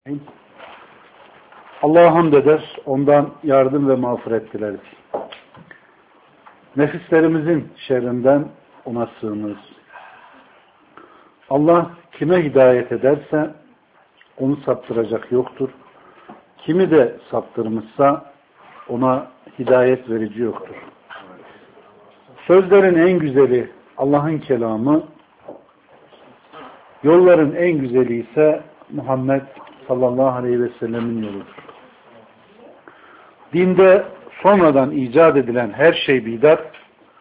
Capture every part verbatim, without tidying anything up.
Allah'a hamd eder, ondan yardım ve mağfiret dileriz. Nefislerimizin şerrinden ona sığınırız. Allah kime hidayet ederse onu saptıracak yoktur. Kimi de saptırmışsa ona hidayet verici yoktur. Sözlerin en güzeli Allah'ın kelamı, yolların en güzeli ise Muhammed sallallahu aleyhi ve sellemin yoludur. Dinde sonradan icat edilen her şey bidat,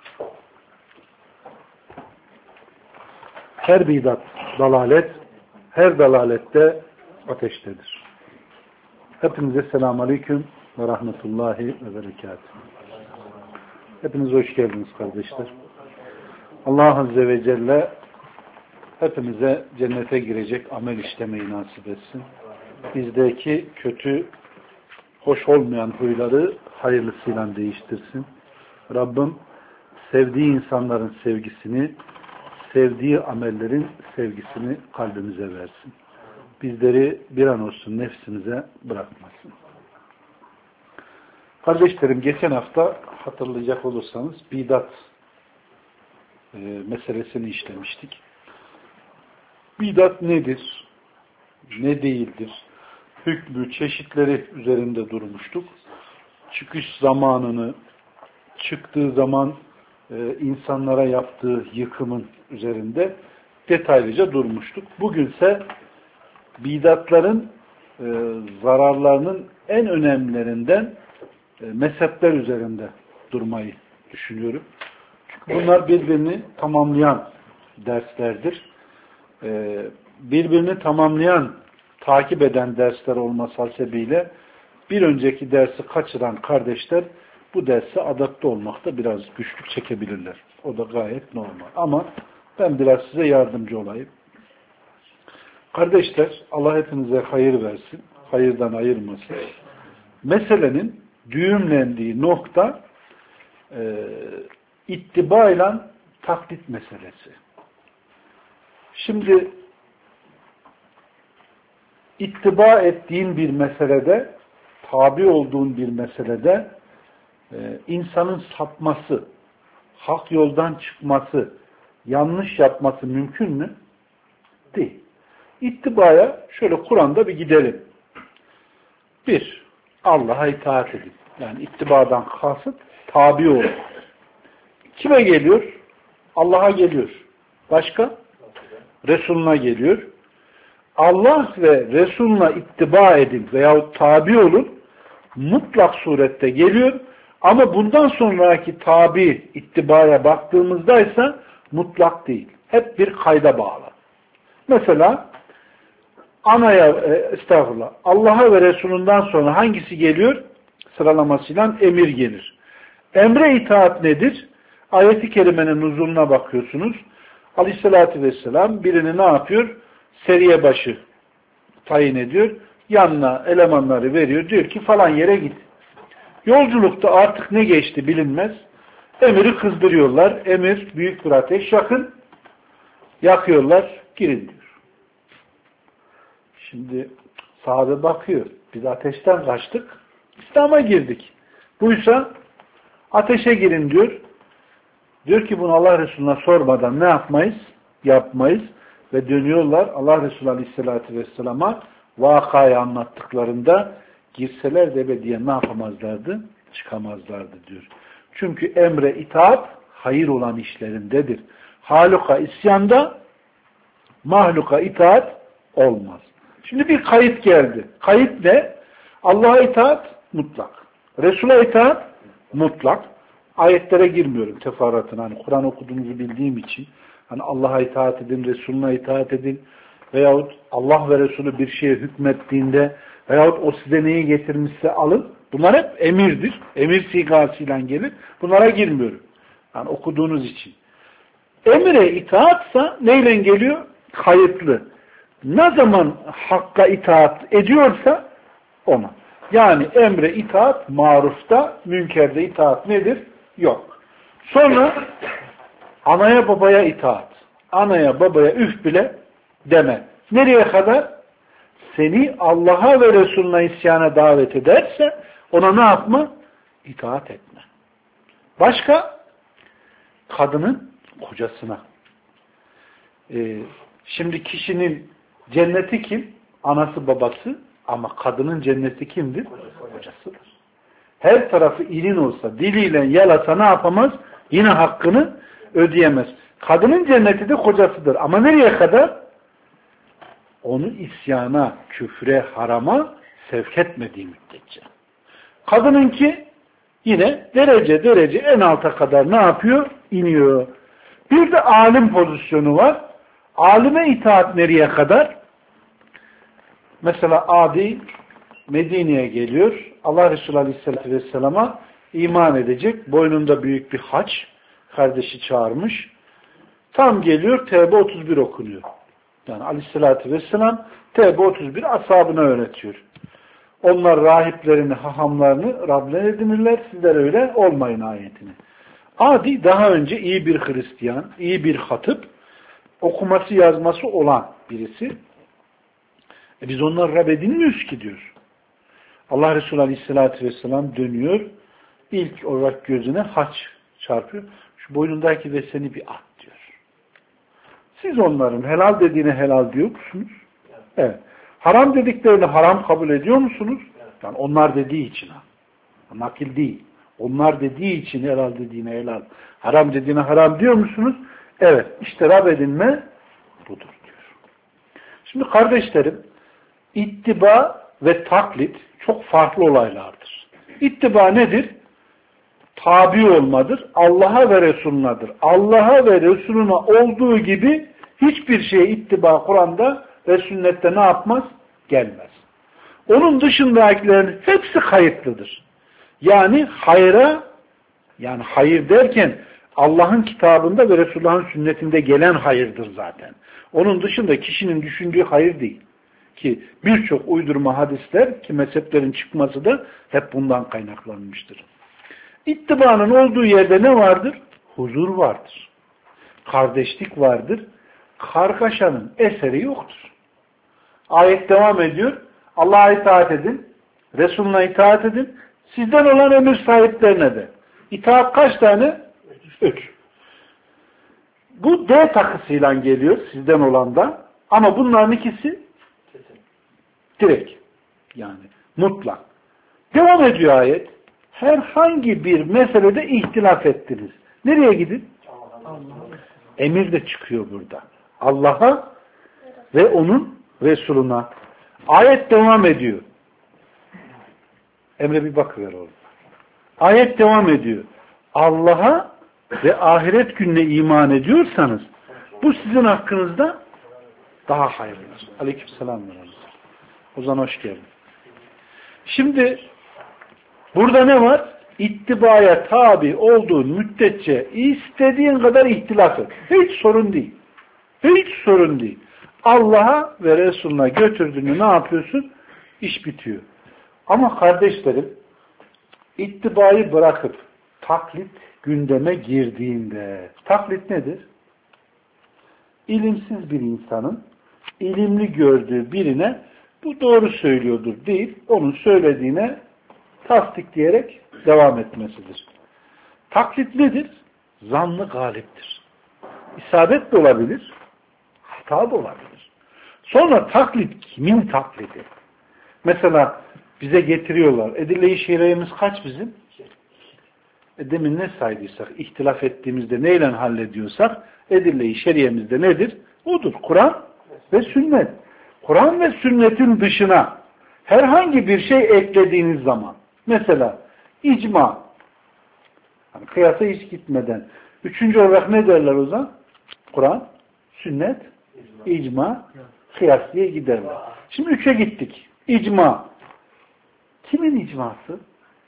her bidat dalalet, her dalalette ateştedir. Hepinize selamun aleyküm ve rahmetullahi ve berekatuhu. Hepiniz hoş geldiniz kardeşler. Allah Azze ve Celle hepimize cennete girecek amel işlemeyi nasip etsin. Bizdeki kötü, hoş olmayan huyları hayırlısıyla değiştirsin. Rabbim sevdiği insanların sevgisini, sevdiği amellerin sevgisini kalbimize versin. Bizleri bir an olsun nefsimize bırakmasın. Kardeşlerim, geçen hafta hatırlayacak olursanız bidat e, meselesini işlemiştik. Bidat nedir? Ne değildir? Hükmü, çeşitleri üzerinde durmuştuk. Çıkış zamanını, çıktığı zaman e, insanlara yaptığı yıkımın üzerinde detaylıca durmuştuk. Bugünse bidatların e, zararlarının en önemlilerinden e, mezhepler üzerinde durmayı düşünüyorum. Çünkü bunlar birbirini tamamlayan derslerdir. E, birbirini tamamlayan, takip eden dersler olması hasebiyle bir önceki dersi kaçıran kardeşler bu derse adapte olmakta biraz güçlük çekebilirler. O da gayet normal. Ama ben biraz size yardımcı olayım. Kardeşler, Allah hepinize hayır versin. Hayırdan ayırmasın. Meselenin düğümlendiği nokta e, ittiba ile taklit meselesi. Şimdi ittiba ettiğin bir meselede, tabi olduğun bir meselede e, insanın sapması, hak yoldan çıkması, yanlış yapması mümkün mü? Değil. İttibaya şöyle Kur'an'da bir gidelim. Bir, Allah'a itaat edin. Yani ittibadan kasıt tabi olun. Kime geliyor? Allah'a geliyor. Başka? Resuluna geliyor. Allah ve Resuluna ittiba edin veyahut tabi olun mutlak surette geliyor. Ama bundan sonraki tabi ittibaya baktığımızda ise mutlak değil. Hep bir kayda bağlı. Mesela anaya, e, estağfurullah, Allah'a ve Resulünden sonra hangisi geliyor? Sıralamasıyla emir gelir. Emre itaat nedir? Ayet-i kerimenin nuzuluna bakıyorsunuz. Aleyhissalatü vesselam birini ne yapıyor? Seriye başı tayin ediyor. Yanına elemanları veriyor. Diyor ki falan yere git. Yolculukta artık ne geçti bilinmez. Emiri kızdırıyorlar. Emir büyük bir ateş yakın. Yakıyorlar. Girin diyor. Şimdi sahabe bakıyor. Biz ateşten kaçtık. İslam'a girdik. Buysa ateşe girin diyor. Diyor ki bunu Allah Resulü'ne sormadan ne yapmayız? Yapmayız. Ve dönüyorlar Allah Resulü Aleyhisselatü Vesselam'a vakayı anlattıklarında girseler de ebediye ne yapamazlardı? Çıkamazlardı diyor. Çünkü emre itaat hayır olan işlerindedir. Haluka isyanda mahluka itaat olmaz. Şimdi bir kayıt geldi. Kayıt ne? Allah'a itaat mutlak. Resul'a itaat mutlak. Ayetlere girmiyorum teferruatına. Hani Kur'an okuduğunuzu bildiğim için hani Allah'a itaat edin, Resulüne itaat edin veyahut Allah ve Resulü bir şeye hükmettiğinde veyahut o size neyi getirmişse alın. Bunlar hep emirdir. Emir sigasıyla gelir. Bunlara girmiyorum. Yani okuduğunuz için. Emire itaatsa neyle geliyor? Kayıtlı. Ne zaman hakka itaat ediyorsa ona. Yani emre itaat marufta, münkerde itaat nedir? Yok. Sonra anaya babaya itaat. Anaya babaya üf bile deme. Nereye kadar? seni Allah'a ve Resulüne isyana davet ederse ona ne yapma? İtaat etme. Başka? Kadının kocasına. Ee, şimdi kişinin cenneti kim? Anası babası. Ama kadının cenneti kimdir? Kocasıdır. Her tarafı ilin olsa, diliyle yalasa ne yapamaz? Yine hakkını ödeyemez. Kadının cenneti de kocasıdır. Ama nereye kadar? Onu isyana, küfre, harama sevk etmediği müddetçe. Kadınınki yine derece derece en alta kadar ne yapıyor? İniyor. Bir de alim pozisyonu var. Alime itaat nereye kadar? Mesela Adi Medine'ye geliyor. Allah Resulü Aleyhisselatü Vesselam'a iman edecek. Boynunda büyük bir haç. Kardeşi çağırmış. Tam geliyor Tevbe otuz bir okunuyor. Yani Aleyhisselatü Vesselam Tevbe otuz bir ashabına öğretiyor. Onlar rahiplerini, hahamlarını Rabler edinirler. Sizler öyle olmayın ayetini. Adi daha önce iyi bir Hristiyan, iyi bir hatıp, okuması yazması olan birisi. E biz onları Rab edinmiyoruz ki diyor. Allah Resulü Aleyhisselatü Vesselam dönüyor. İlk olarak gözüne haç çarpıyor. Şu boynundaki ve seni bir at diyor. Siz onların helal dediğine helal diyor musunuz? Evet. Haram dediklerini haram kabul ediyor musunuz? Yani onlar dediği için ha. Nakil değil. Onlar dediği için helal dediğine helal, haram dediğine haram diyor musunuz? Evet. İşte Rab edinme budur diyor. Şimdi kardeşlerim, ittiba ve taklit çok farklı olaylardır. İttiba nedir? Tabi olmadır. Allah'a ve Resulünadır. Allah'a ve Resulüne olduğu gibi hiçbir şeye ittiba Kur'an'da ve sünnette ne yapmaz? Gelmez. Onun dışındakilerin hepsi kayıtlıdır. Yani hayra, yani hayır derken Allah'ın kitabında ve Resulullah'ın sünnetinde gelen hayırdır zaten. Onun dışında kişinin düşündüğü hayır değil. Ki birçok uydurma hadisler ki mezheplerin çıkması da hep bundan kaynaklanmıştır. İttibanın olduğu yerde ne vardır? Huzur vardır. Kardeşlik vardır. Kargaşanın eseri yoktur. Ayet devam ediyor. Allah'a itaat edin. Resulüne itaat edin. Sizden olan emir sahiplerine de. İtaat kaç tane? Üç. Bu D takısıyla geliyor sizden olan da. Ama bunların ikisi direkt. Yani mutlak. Devam ediyor ayet. Herhangi bir meselede ihtilaf ettiniz. Nereye gidin? Emir de çıkıyor burada. Allah'a ve onun Resuluna. Ayet devam ediyor. Emre bir bakıver orada. Ayet devam ediyor. Allah'a ve ahiret gününe iman ediyorsanız bu sizin hakkınızda daha hayırlıdır. Aleykümselam. O zaman hoş geldin. Şimdi burada ne var? İttibaya tabi olduğun müddetçe istediğin kadar ihtilaf et. Hiç sorun değil. Hiç sorun değil. Allah'a ve Resulüne götürdüğünü ne yapıyorsun? İş bitiyor. Ama kardeşlerim, ittibayı bırakıp taklit gündeme girdiğinde, taklit nedir? İlimsiz bir insanın ilimli gördüğü birine bu doğru söylüyordur değil, onun söylediğine tasdikleyerek devam etmesidir. Taklit nedir? Zannı galiptir. İsabet de olabilir, hata da olabilir. Sonra taklit kimin taklidi? Mesela bize getiriyorlar. Edille-i şer'imiz kaç bizim? E demin ne saydıysak, ihtilaf ettiğimizde neyle hallediyorsak, edille-i şer'imizde nedir? Odur. Kur'an ve sünnet. Kur'an ve sünnetin dışına herhangi bir şey eklediğiniz zaman, mesela icma, hani kıyasa hiç gitmeden, üçüncü olarak ne derler o zaman? Kur'an, sünnet, icma, kıyas diye giderler. Şimdi üçe gittik. İcma. Kimin icması?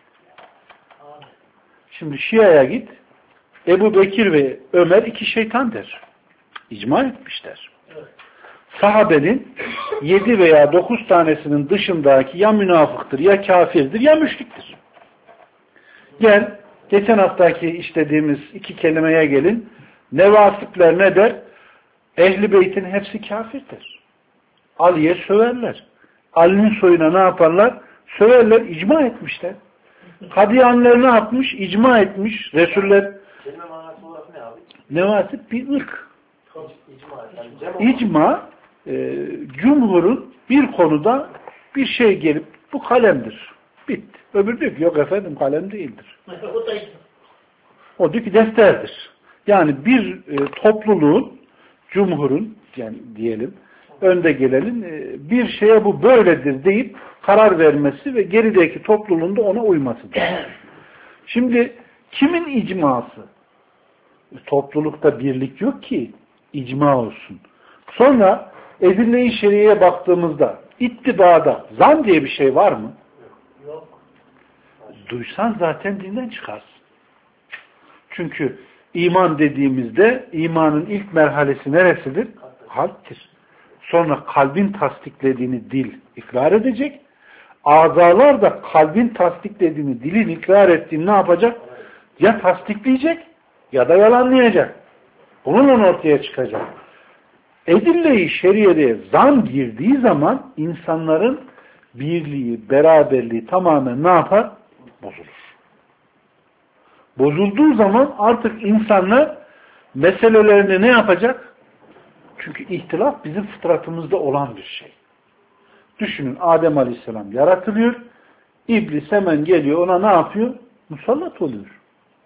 Şimdi Şia'ya git. Ebu Bekir ve Ömer iki şeytan der. İcma etmişler. Sahabenin yedi veya dokuz tanesinin dışındaki ya münafıktır, ya kafirdir, ya müşriktir. Gel, geçen haftaki işlediğimiz iki kelimeye gelin. Nevasipler ne der? Ehl-i Beyt'in hepsi kafirdir. Ali'ye söverler. Ali'nin soyuna ne yaparlar? Söverler, icma etmişler. Kadiyaniler ne yapmış? İcma etmiş. Resuller Kelime manası olarak ne abi? nevasip bir ırk. İcma. Yani İcma e, cumhurun bir konuda bir şey gelip bu kalemdir. Bitti. Öbürü diyor ki yok efendim kalem değildir. O diyor ki defterdir. Yani bir e, topluluğun, cumhurun yani diyelim önde gelenin e, bir şeye bu böyledir deyip karar vermesi ve gerideki topluluğun da ona uymasıdır. Şimdi kimin icması? E, toplulukta birlik yok ki icma olsun. Sonra edille-i şeriyeye baktığımızda ittibada zan diye bir şey var mı? yok. Duysan zaten dinden çıkarsın. Çünkü iman dediğimizde imanın ilk merhalesi neresidir? Kalptir. Sonra kalbin tasdiklediğini dil ikrar edecek. Azalar da kalbin tasdiklediğini dilin ikrar ettiğini ne yapacak? Ya tasdikleyecek ya da yalanlayacak. Bununla ortaya çıkacak. Edille-i şeriyeye zan girdiği zaman insanların birliği, beraberliği tamamen ne yapar? Bozulur. Bozulduğu zaman artık insanlar meselelerini ne yapacak? Çünkü ihtilaf bizim fıtratımızda olan bir şey. Düşünün Adem Aleyhisselam yaratılıyor. İblis hemen geliyor ona ne yapıyor? Musallat oluyor.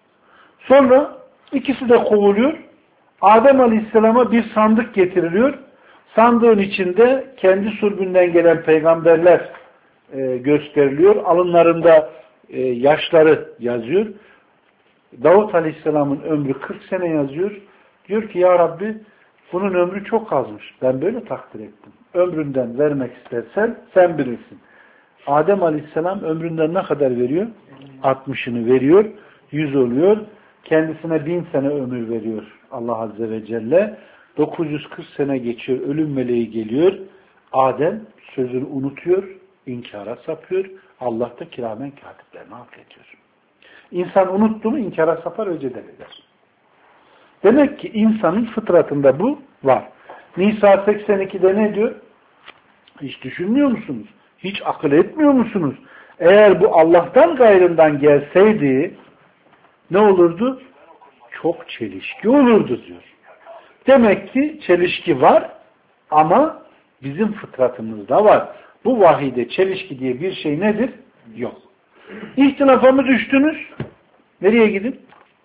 Sonra ikisi de kovuluyor. Adem Aleyhisselam'a bir sandık getiriliyor. Sandığın içinde kendi sürgünden gelen peygamberler e, gösteriliyor. Alınlarında e, yaşları yazıyor. Davut Aleyhisselam'ın ömrü kırk sene yazıyor. Diyor ki ya Rabbi bunun ömrü çok azmış. Ben böyle takdir ettim. Ömründen vermek istersen sen bilirsin. Adem Aleyhisselam ömründen ne kadar veriyor? altmışını veriyor. yüz oluyor. Kendisine bin sene ömür veriyor Allah Azze ve Celle. dokuz yüz kırk sene geçiyor. Ölüm meleği geliyor. Adem sözünü unutuyor. İnkara sapıyor. Allah da kiramen katiplerini affediyor. İnsan unuttu mu inkara sapar, öceden eder. Demek ki insanın fıtratında bu var. Nisa seksen ikide ne diyor? Hiç düşünmüyor musunuz? Hiç akıl etmiyor musunuz? Eğer bu Allah'tan gayrından gelseydi ne olurdu? Çok çelişki olurdu diyor. Demek ki çelişki var ama bizim fıtratımızda var. Bu vahide çelişki diye bir şey nedir? Yok. İhtilafa mı düştünüz? Nereye gidin?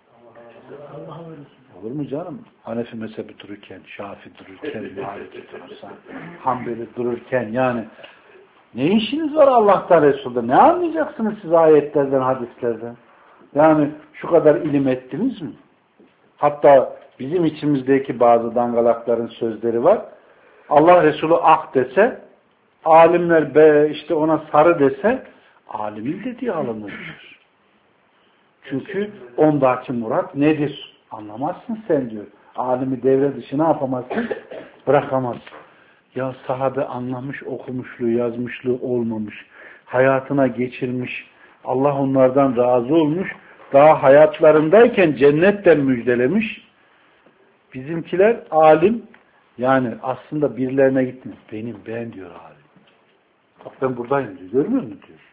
Olur mu canım? Hanefi mezhebi dururken, Şafi dururken, Maliki durursan, Hanbeli dururken yani ne işiniz var Allah'tan Resul'da? Ne anlayacaksınız siz ayetlerden, hadislerden? Yani şu kadar ilim ettiniz mi? Hatta bizim içimizdeki bazı dangalakların sözleri var. Allah Resulü ak dese, alimler be işte ona sarı dese, alimin dediği alınır. Çünkü ondaki murat nedir? Anlamazsın sen diyor. Alimi devre dışı ne yapamazsın? Bırakamazsın. Ya sahabe anlamış, okumuşluğu, yazmışlığı olmamış. Hayatına geçirmiş. Allah onlardan razı olmuş. Daha hayatlarındayken cennetten müjdelemiş. Bizimkiler alim, yani aslında birilerine gitmiş. Benim, ben diyor alim. Bak ben buradayım diyor. Görmüyor musun diyor.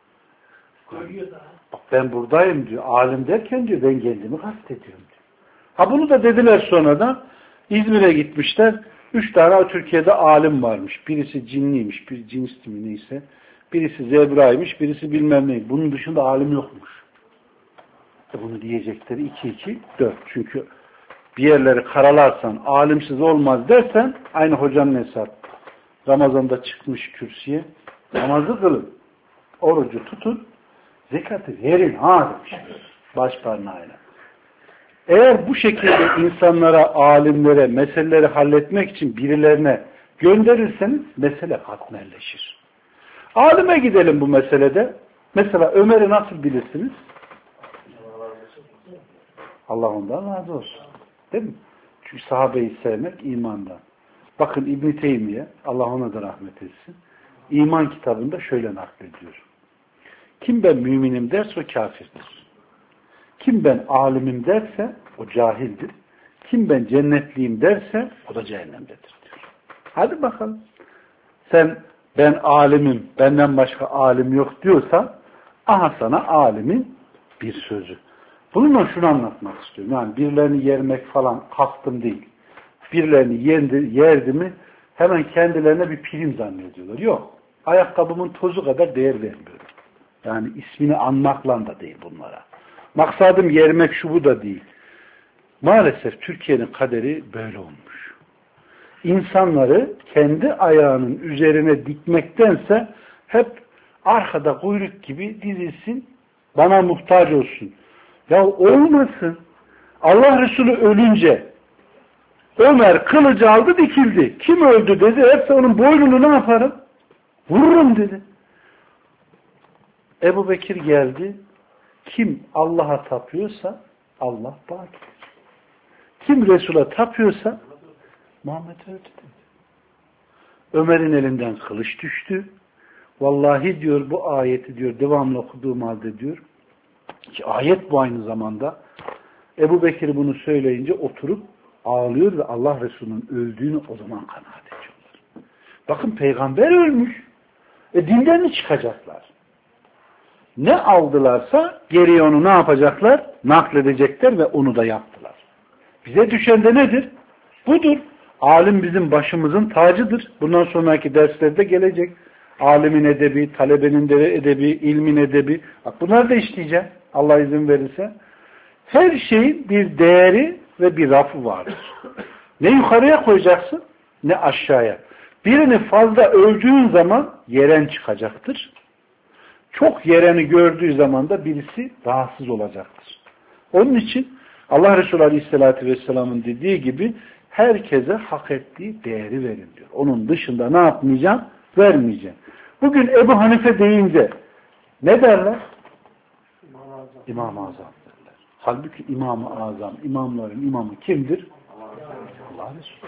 Bak ben buradayım diyor. Alim derken diyor ben kendimi kastediyorum diyor. Ha bunu da dediler sonradan. İzmir'e gitmişler. Üç tane Türkiye'de alim varmış. Birisi cinliymiş, bir cinisti mi neyse. Birisi zebraymış, birisi bilmem ne. Bunun dışında alim yokmuş. E bunu diyecekleri iki iki dört. Çünkü bir yerleri karalarsan, alimsiz olmaz dersen, aynı hocanın hesabı. Ramazan'da çıkmış kürsüye, namazı kılın, orucu tutun, zekatı verin ha demiş. Baş parmağıyla. Eğer bu şekilde insanlara, alimlere, meseleleri halletmek için birilerine gönderirseniz mesele katmerleşir. Alime gidelim bu meselede. Mesela Ömer'i nasıl bilirsiniz? Allah ondan razı olsun. Değil mi? Çünkü sahabeyi sevmek imandan. Bakın İbn-i Teymiye, Allah ona da rahmet etsin, İman kitabında şöyle naklediyor. Kim ben müminim derse o kafirdir. Kim ben alimim derse o cahildir. Kim ben cennetliyim derse o da cehennemdedir diyor. Hadi bakalım. Sen ben alimim, benden başka alim yok diyorsa, aha sana alimin bir sözü. Bununla şunu anlatmak istiyorum. Yani birilerini yermek falan kastım değil. Birilerini yendi, yerdi mi hemen kendilerine bir prim zannediyorlar. Yok. Ayakkabımın tozu kadar değer vermiyorum. Yani ismini anmakla da değil bunlara. Maksadım yermek şu bu da değil. Maalesef Türkiye'nin kaderi böyle olmuş. İnsanları kendi ayağının üzerine dikmektense hep arkada kuyruk gibi dizilsin, bana muhtaç olsun. Ya olmasın. Allah Resulü ölünce Ömer kılıcı aldı dikildi. Kim öldü dedi. Hepsi onun boynunu ne yaparım? Vururum dedi. Ebu Bekir geldi. Kim Allah'a tapıyorsa Allah baki. Kim Resul'a tapıyorsa Muhammed öldü dedi. Ömer'in elinden kılıç düştü. Vallahi diyor bu ayeti diyor devamlı okuduğum halde diyor ki ayet bu aynı zamanda. Ebu Bekir bunu söyleyince oturup ağlıyor ve Allah Resulü'nün öldüğünü o zaman kanaat ediyorlar. Bakın peygamber ölmüş. E dinden mi çıkacaklar? Ne aldılarsa geriye onu ne yapacaklar? Nakledecekler ve onu da yaptılar. Bize düşen de nedir? Budur. Alim bizim başımızın tacıdır. Bundan sonraki derslerde gelecek. Alimin edebi, talebenin de edebi, ilmin edebi. Bak bunları da işleyeceğim. Allah izin verirse. Her şeyin bir değeri ve bir rafı vardır. Ne yukarıya koyacaksın ne aşağıya. Birini fazla övdüğün zaman yeren çıkacaktır. Çok yereni gördüğü zaman da birisi rahatsız olacaktır. Onun için Allah Resulü Aleyhisselatü Vesselam'ın dediği gibi herkese hak ettiği değeri verin diyor. Onun dışında ne yapmayacağım? Vermeyeceğim. Bugün Ebu Hanife deyince ne derler? İmam-ı Azam derler. Halbuki İmam-ı Azam, imamların imamı kimdir? Allah Resulü.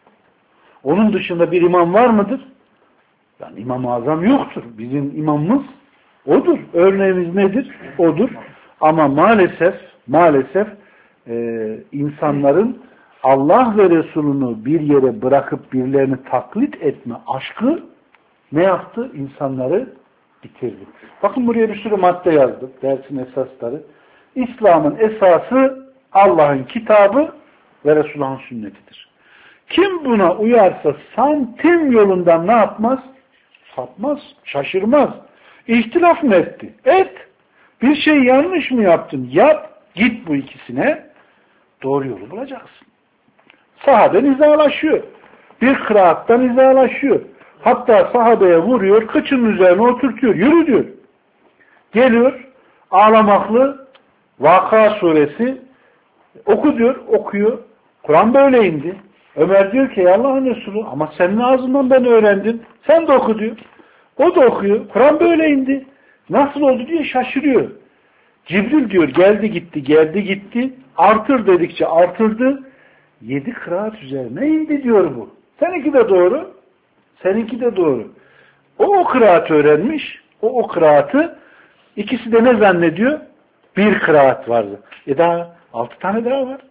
Onun dışında bir imam var mıdır? Yani İmam-ı Azam yoktur. Bizim imamımız odur. Örneğimiz nedir? Odur. Ama maalesef maalesef e, insanların Allah ve Resulünü bir yere bırakıp birilerini taklit etme aşkı ne yaptı? İnsanları bitirdi. Bakın buraya bir sürü madde yazdım. Dersin esasları. İslam'ın esası Allah'ın kitabı ve Resulullah'ın sünnetidir. Kim buna uyarsa santim yolundan ne yapmaz? Sapmaz, şaşırmaz. İhtilaf mı etti? Et. Bir şey yanlış mı yaptın? Yap. Git bu ikisine. Doğru yolu bulacaksın. Sahabe nizalaşıyor. Bir kıraatta nizalaşıyor. Hatta sahabeye vuruyor, kıçının üzerine oturtuyor. Yürü diyor. Geliyor, ağlamaklı Vaka suresi oku diyor, okuyor. Kur'an böyle indi. Ömer diyor ki Allah'ın Resulü ama senin ağzından ben öğrendim. Sen de oku diyor. O da okuyor. Kur'an böyle indi. Nasıl oldu diye şaşırıyor. Cibril diyor geldi gitti, geldi gitti. Artır dedikçe artırdı. Yedi kıraat üzerine indi diyor bu. Seninki de doğru. Seninki de doğru. O o kıraat öğrenmiş. O o kıraatı ikisi de ne zannediyor? Bir kıraat vardı. E daha altı tane daha var.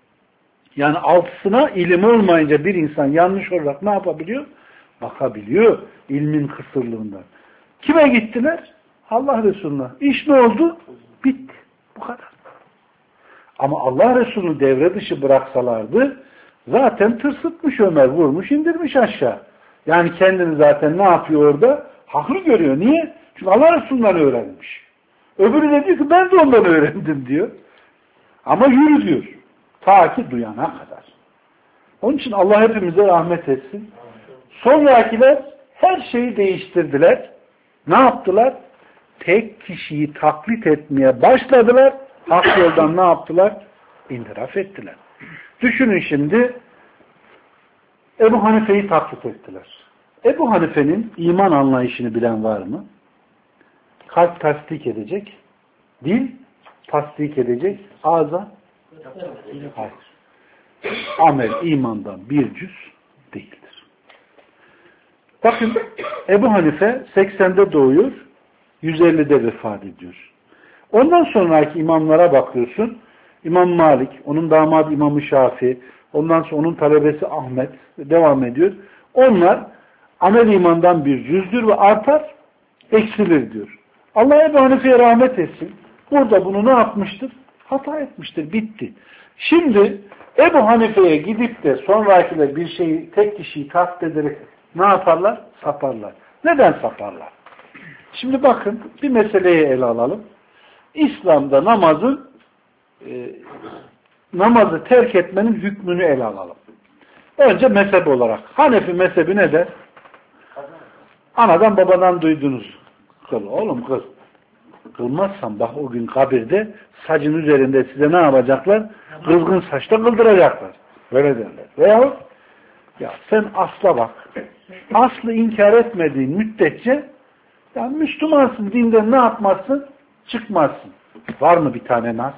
Yani altısına ilim olmayınca bir insan yanlış olarak ne yapabiliyor? Bakabiliyor ilmin kısırlığından. Kime gittiler? Allah Resulü'ne. İş ne oldu? Bitti. Bu kadar. Ama Allah Resulü devre dışı bıraksalardı zaten tırsıtmış Ömer, vurmuş, indirmiş aşağı. Yani kendini zaten ne yapıyor orada? Haklı görüyor. Niye? Çünkü Allah Resulü'nden öğrenmiş. Öbürü de diyor ki ben de ondan öğrendim diyor. Ama yürü diyor. Ta ki duyana kadar. Onun için Allah hepimize rahmet etsin. Sonrakiler her şeyi değiştirdiler. Ne yaptılar? Tek kişiyi taklit etmeye başladılar. Hak yoldan ne yaptılar? İnhiraf ettiler. Düşünün şimdi Ebu Hanife'yi taklit ettiler. Ebu Hanife'nin iman anlayışını bilen var mı? Kalp tasdik edecek, dil tasdik edecek, ağza hayır. Amel imandan bir cüz değildir. Bakın Ebu Hanife seksende doğuyor, yüz ellide vefat ediyor. Ondan sonraki imamlara bakıyorsun. İmam Malik, onun damadı İmam-ı Şafii, ondan sonra onun talebesi Ahmet devam ediyor. Onlar amel imandan bir cüzdür ve artar, eksilir diyor. Allah Ebu Hanife'ye rahmet etsin. Burada bunu ne yapmıştır? Hata etmiştir. Bitti. Şimdi Ebu Hanife'ye gidip de sonrakiler bir şeyi, tek kişiyi taklit ederek ne yaparlar? Saparlar. Neden saparlar? Şimdi bakın bir meseleyi ele alalım. İslam'da namazın e, namazı terk etmenin hükmünü ele alalım. Önce mezhep olarak. Hanefi mezhebi ne der? Anadan babadan duydunuz. Kıl oğlum kıl. Kılmazsan bak o gün kabirde sacın üzerinde size ne yapacaklar? Kızgın saçta kıldıracaklar. Böyle derler. Veyahut ya sen asla bak. Aslı inkar etmediğin müddetçe yani Müslümansın, dinden ne yapmazsın? Çıkmazsın. Var mı bir tane nas?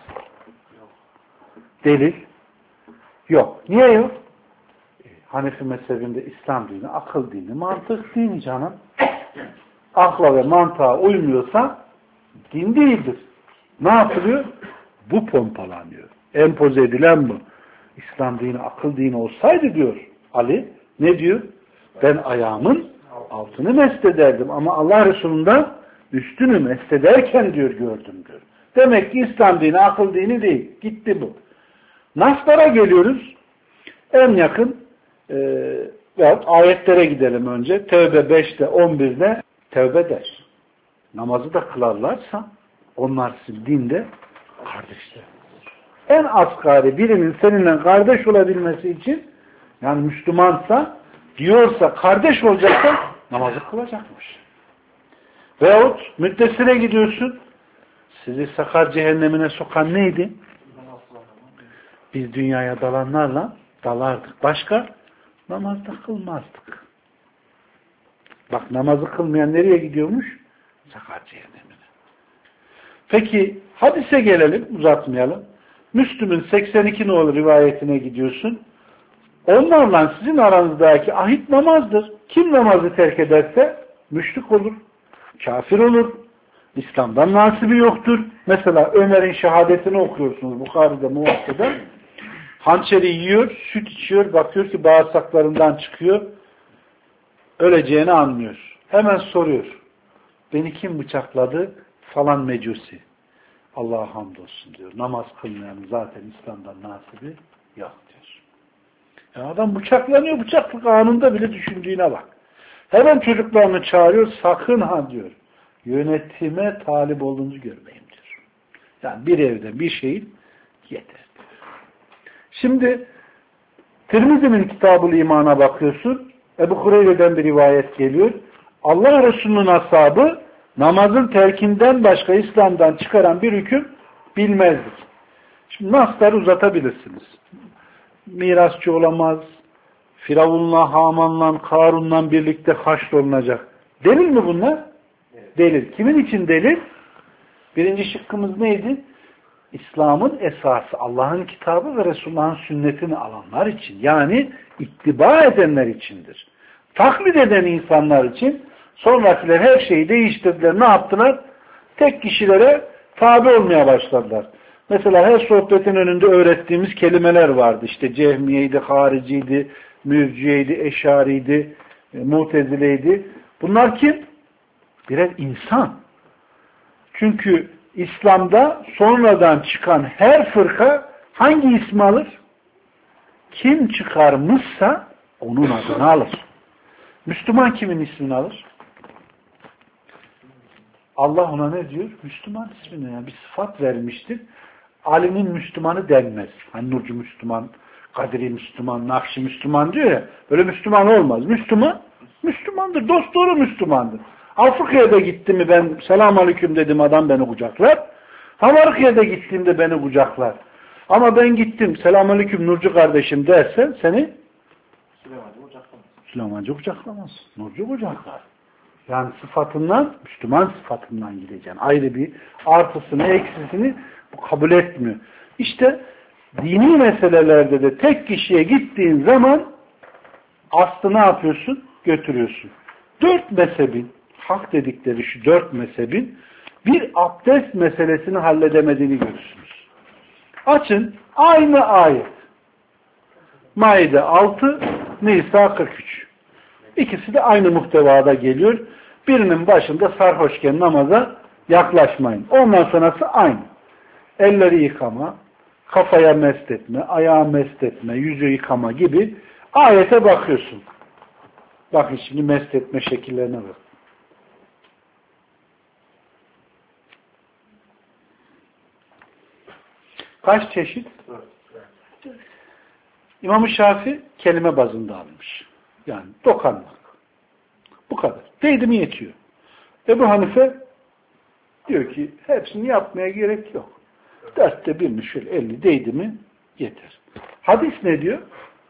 Delil? Yok. Niye yok? Hanefi mezhebinde İslam dini, akıl dini, mantık dini canım. Akla ve mantığa uymuyorsa din değildir. Ne yapılıyor? Bu pompalanıyor. Empoze edilen bu. İslam dini, akıl dini olsaydı diyor Ali, ne diyor? Ben ayağımın altını mest ederdim ama Allah Resulü'nden üstünü mest ederken diyor gördüm diyor. Demek ki İslam dini, akıl dini değil. Gitti bu. Naslara geliyoruz. En yakın e, ayetlere gidelim önce. Tevbe beşte on birde tevbe der. Namazı da kılarlarsa onlar sizin dinde kardeşler. En asgari birinin seninle kardeş olabilmesi için yani Müslümansa diyorsa kardeş olacaksa namazı kılacakmış. Veyahut müddessire gidiyorsun. Sizi sakar cehennemine sokan neydi? Biz dünyaya dalanlarla dalardık. Başka? Namazda kılmazdık. Bak namazı kılmayan nereye gidiyormuş? Sakar cehennemine. Peki hadise gelelim, uzatmayalım. Müslüm'ün seksen iki nolu rivayetine gidiyorsun. Onlarla sizin aranızdaki ahit namazdır. Kim namazı terk ederse müşrik olur, kafir olur, İslam'dan nasibi yoktur. Mesela Ömer'in şehadetini okuyorsunuz Bukhari'de, Muvatta'da. Hançeri yiyor, süt içiyor, bakıyor ki bağırsaklarından çıkıyor. Öleceğini anlıyor. Hemen soruyor. Beni kim bıçakladı? Falan mecusi. Allah'a hamdolsun diyor. Namaz kılmayanın zaten İslam'dan nasibi yok diyor. Yani adam bıçaklanıyor, bıçaklık anında bile düşündüğüne bak. Hemen çocuklarını çağırıyor, sakın ha diyor. Yönetime talip olduğunuzu görmeyin diyor. Yani bir evde bir şeyin yeter diyor. Şimdi Tirmizi'nin Kitab-ül İman'a bakıyorsun. Ebu Hureyre'den bir rivayet geliyor. Allah Resulü'nün ashabı namazın terkinden başka İslam'dan çıkaran bir hüküm bilmezdik. Şimdi nasları uzatabilirsiniz. Mirasçı olamaz, Firavun'la, Haman'la, Karun'la birlikte haşrolunacak. Delil mi bunlar? Evet. Delil. Kimin için delil? Birinci şıkkımız neydi? İslam'ın esası, Allah'ın kitabı ve Resulullah'ın sünnetini alanlar için. Yani ittiba edenler içindir. Taklit eden insanlar için sonrakiler her şeyi değiştirdiler. Ne yaptılar? Tek kişilere tabi olmaya başladılar. Mesela her sohbetin önünde öğrettiğimiz kelimeler vardı. İşte Cehmiyeydi, Hariciydi, Mürciyeydi, Eşariydi, Mutezileydi. Bunlar kim? Birer insan. Çünkü İslam'da sonradan çıkan her fırka hangi ismi alır? Kim çıkarmışsa onun adını alır. Müslüman kimin ismini alır? Allah ona ne diyor? Müslüman ismini, yani bir sıfat vermiştir. Ali'nin Müslümanı denmez. Hani Nurcu Müslüman, Kadiri Müslüman, Nakşi Müslüman diyor ya. Böyle Müslüman olmaz. Müslüman, Müslümandır. Dosdoğru Müslümandır. Afrika'ya da gittim mi ben selamun aleyküm dedim, adam beni kucaklar. Amerika'ya da gittiğimde beni kucaklar. Ama ben gittim selamun aleyküm Nurcu kardeşim dersen seni Süleymancı kucaklamaz. Süleymancı kucaklamaz. Nurcu kucaklar. Yani sıfatından, Müslüman sıfatından gideceksin. Ayrı bir artısını, eksisini bu kabul etmiyor. İşte dini meselelerde de tek kişiye gittiğin zaman aslı ne yapıyorsun? Götürüyorsun. Dört mezhebin, hak dedikleri şu dört mezhebin bir abdest meselesini halledemediğini görürsünüz. Açın aynı ayet. Maide altı, Nisa kırk üç. İkisi de aynı muhtevada geliyor. Birinin başında sarhoşken namaza yaklaşmayın. Ondan sonrası aynı. Elleri yıkama, kafaya mest etme, ayağı mest etme, yüzü yıkama gibi ayete bakıyorsun. Bakın şimdi mest etme şekillerine bak. Kaç çeşit? İmam-ı Şafii kelime bazında almış. Yani dokanmak. Bu kadar. Değdi mi yetiyor. Ebu Hanife diyor ki hepsini yapmaya gerek yok. Dörtte birini şöyle elli değdi mi yeter. Hadis ne diyor?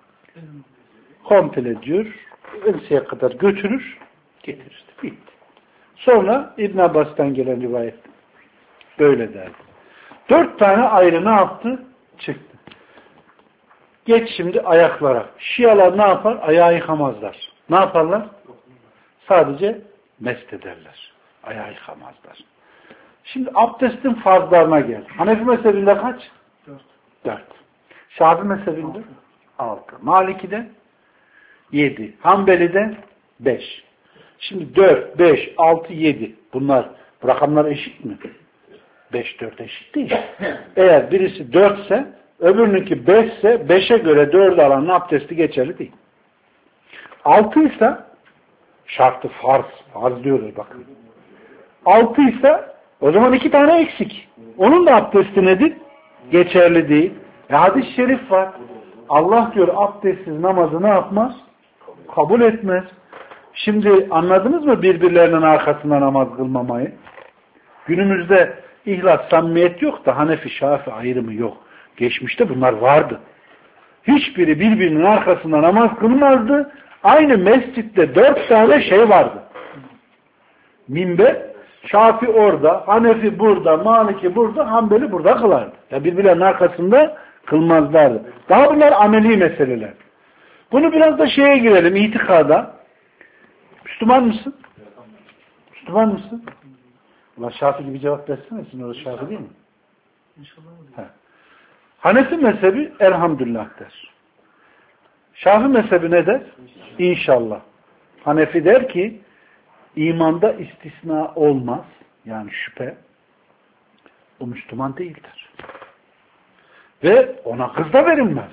Komple diyor. Enseye kadar götürür, getirir. Bitti. Sonra İbn Abbas'tan gelen rivayet böyle derdi. Dört tane ayrı ne yaptı? Çıktı. Geç şimdi ayaklara. Şialar ne yapar? Ayağı yıkamazlar. Ne yaparlar? Sadece mest ederler. Ayağı yıkamazlar. Şimdi abdestin farzlarına gel. Hanefi mezhebinde kaç? Dört. Dört. Şafii mezhebinde? Altı. Maliki'de? Yedi. Hanbeli'de? Beş. Şimdi dört, beş, altı, yedi. Bunlar, bu rakamlar eşit mi? Beş, dört eşit değil. Eğer birisi dörtse, öbürününki beşse, beşe göre dördü alanın abdesti geçerli değil. Altıysa, şartı farz, farz diyoruz bakın. Altıysa, o zaman iki tane eksik. Onun da abdesti nedir? Geçerli değil. E hadis-i şerif var. Allah diyor abdestsiz namazı ne yapmaz? Kabul etmez. Şimdi anladınız mı birbirlerinin arkasında namaz kılmamayı? Günümüzde ihlas, samimiyet yok da Hanefi, Şafii ayrımı yok. Geçmişte bunlar vardı. Hiçbiri birbirinin arkasında namaz kılmazdı. Aynı mescitte dört tane şey vardı. Minber, Şafii orada, Hanefi burada, Maliki burada, Hanbeli burada kılardı. Ya birbirlerinin arkasında kılmazlardı. Daha bunlar ameli meseleler. Bunu biraz da şeye girelim, itikada. Müslüman mısın? Müslüman mısın? Ulan Şafii gibi cevap versene, sizin orada Şafii değil mi? İnşallah. Hanefi mezhebi elhamdülillah der. Şafii mezhebi ne der? İnşallah. Hanefi der ki imanda istisna olmaz. Yani şüphe. O Müslüman değildir. Ve ona kız da verilmezdir.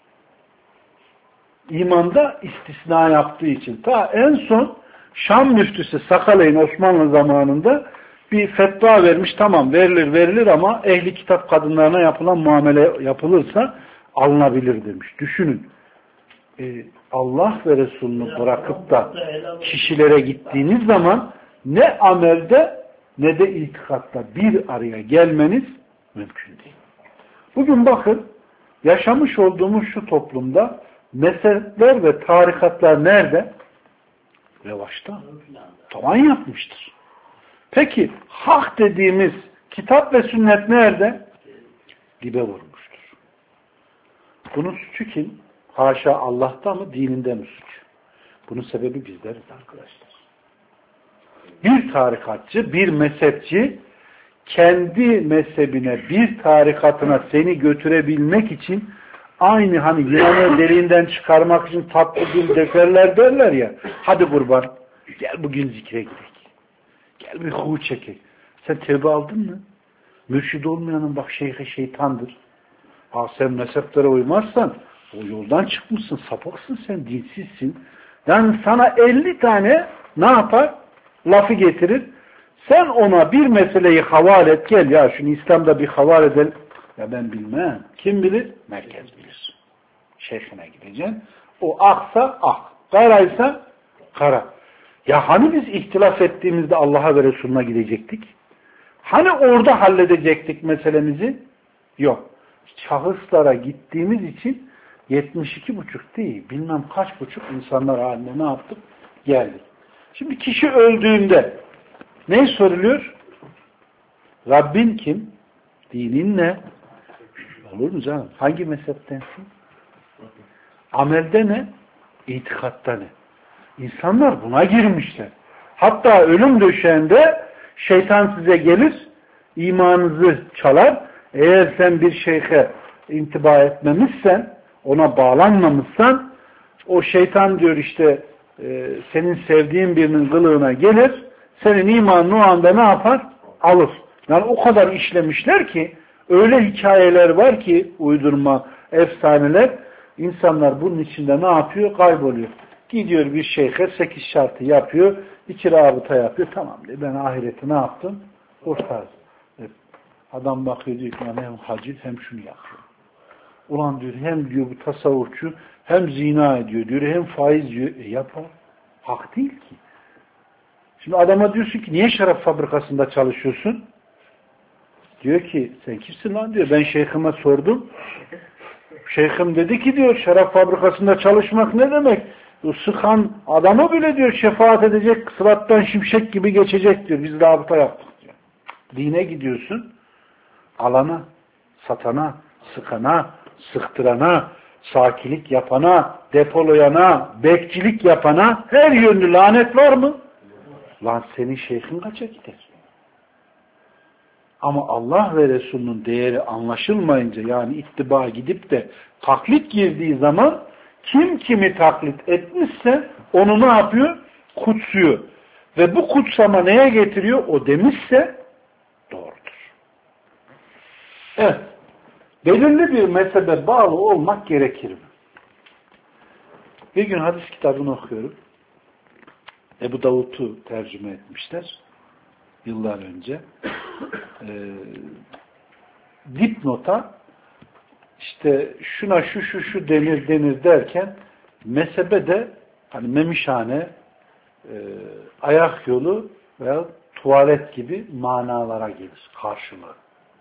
İmanda istisna yaptığı için. Ta en son Şam müftüsü Sakaleyn Osmanlı zamanında bir fetva vermiş. Tamam verilir verilir ama ehli kitap kadınlarına yapılan muamele yapılırsa alınabilir demiş. Düşünün. Ee, Allah ve Resulünü bırakıp da kişilere gittiğiniz zaman ne amelde ne de itikatta bir araya gelmeniz mümkün değil. Bugün bakın yaşamış olduğumuz şu toplumda mezhepler ve tarikatlar nerede? Revaçta. Tavan yapmıştır. Peki hak dediğimiz kitap ve sünnet nerede? Dibe vurmuştur. Bunun suçu kim? Haşa Allah'ta mı, dininde mi suç? Bunun sebebi bizleriz arkadaşlar. Bir tarikatçı, bir mezhepçi kendi mezhebine, bir tarikatına seni götürebilmek için aynı hani yılanı deliğinden çıkarmak için tatlı dil dökerler derler ya. Hadi kurban, gel bugün zikre gidelim. Gel bir hu çekek. Sen tevbe aldın mı? Mürşid olmayanın bak şeyhe şeytandır. Ha sen mezheplere uymazsan o yoldan çıkmışsın, sapıksın sen, dinsizsin. Yani sana elli tane ne yapar? Lafı getirir. Sen ona bir meseleyi havale et, gel ya şunu İslam'da bir havale edelim. Ya ben bilmem. Kim bilir? Merkez bilir. Şeyhine gideceksin. O aksa ak, karaysa kara. Ya hani biz ihtilaf ettiğimizde Allah'a ve Resulüne gidecektik? Hani orada halledecektik meselemizi? Yok. Şahıslara gittiğimiz için yetmiş iki buçuk değil, bilmem kaç buçuk insanlar haline ne yaptık? Geldik. Şimdi kişi öldüğünde ne soruluyor? Rabbin kim? Dinin ne? Olur mu canım? Hangi mezheptensin? Amelde ne? İtikatta ne? İnsanlar buna girmişler. Hatta ölüm döşeğinde şeytan size gelir, imanınızı çalar. Eğer sen bir şeyhe intiba etmemişsen, ona bağlanmamışsan, o şeytan diyor işte e, senin sevdiğin birinin kılığına gelir, senin imanını o anda ne yapar? Alır. Yani o kadar işlemişler ki, öyle hikayeler var ki, uydurma, efsaneler, insanlar bunun içinde ne yapıyor? Kayboluyor. Gidiyor bir şeyhe sekiz şartı yapıyor, iki rabıta yapıyor, tamam diyor. Ben ahireti ne yaptım? Kurtardım. Adam bakıyor diyor ki, hem hacı hem şunu yapıyor. Ulan diyor, hem diyor bu tasavvufçu, hem zina ediyor diyor, hem faiz diyor. E yapar. Hak değil ki. Şimdi adama diyorsun ki, niye şarap fabrikasında çalışıyorsun? Diyor ki, sen kimsin lan diyor. Ben şeyhime sordum. Şeyhim dedi ki diyor, şarap fabrikasında çalışmak ne demek? O sıkan adamı bile diyor şefaat edecek, sırattan şimşek gibi geçecek diyor. Biz rabıta yaptık diyor. Dine gidiyorsun, alana, satana, sıkana, sıktırana, sakilik yapana, depolayana, bekçilik yapana her yönlü lanet var mı? Lan senin şeyhin kaça gider? Ama Allah ve Resulünün değeri anlaşılmayınca, yani ittiba gidip de taklit girdiği zaman kim kimi taklit etmişse onu ne yapıyor? Kutsuyor. Ve bu kutsama neye getiriyor? O demişse doğrudur. Evet. Belirli bir mezhebe bağlı olmak gerekir mi? Bir gün hadis kitabını okuyorum. Ebu Davud'u tercüme etmişler. Yıllar önce. Ee, dipnota işte şuna şu şu şu denir denir derken mezhebe de hani memişhane, e, ayak yolu veya tuvalet gibi manalara gelir karşılığı.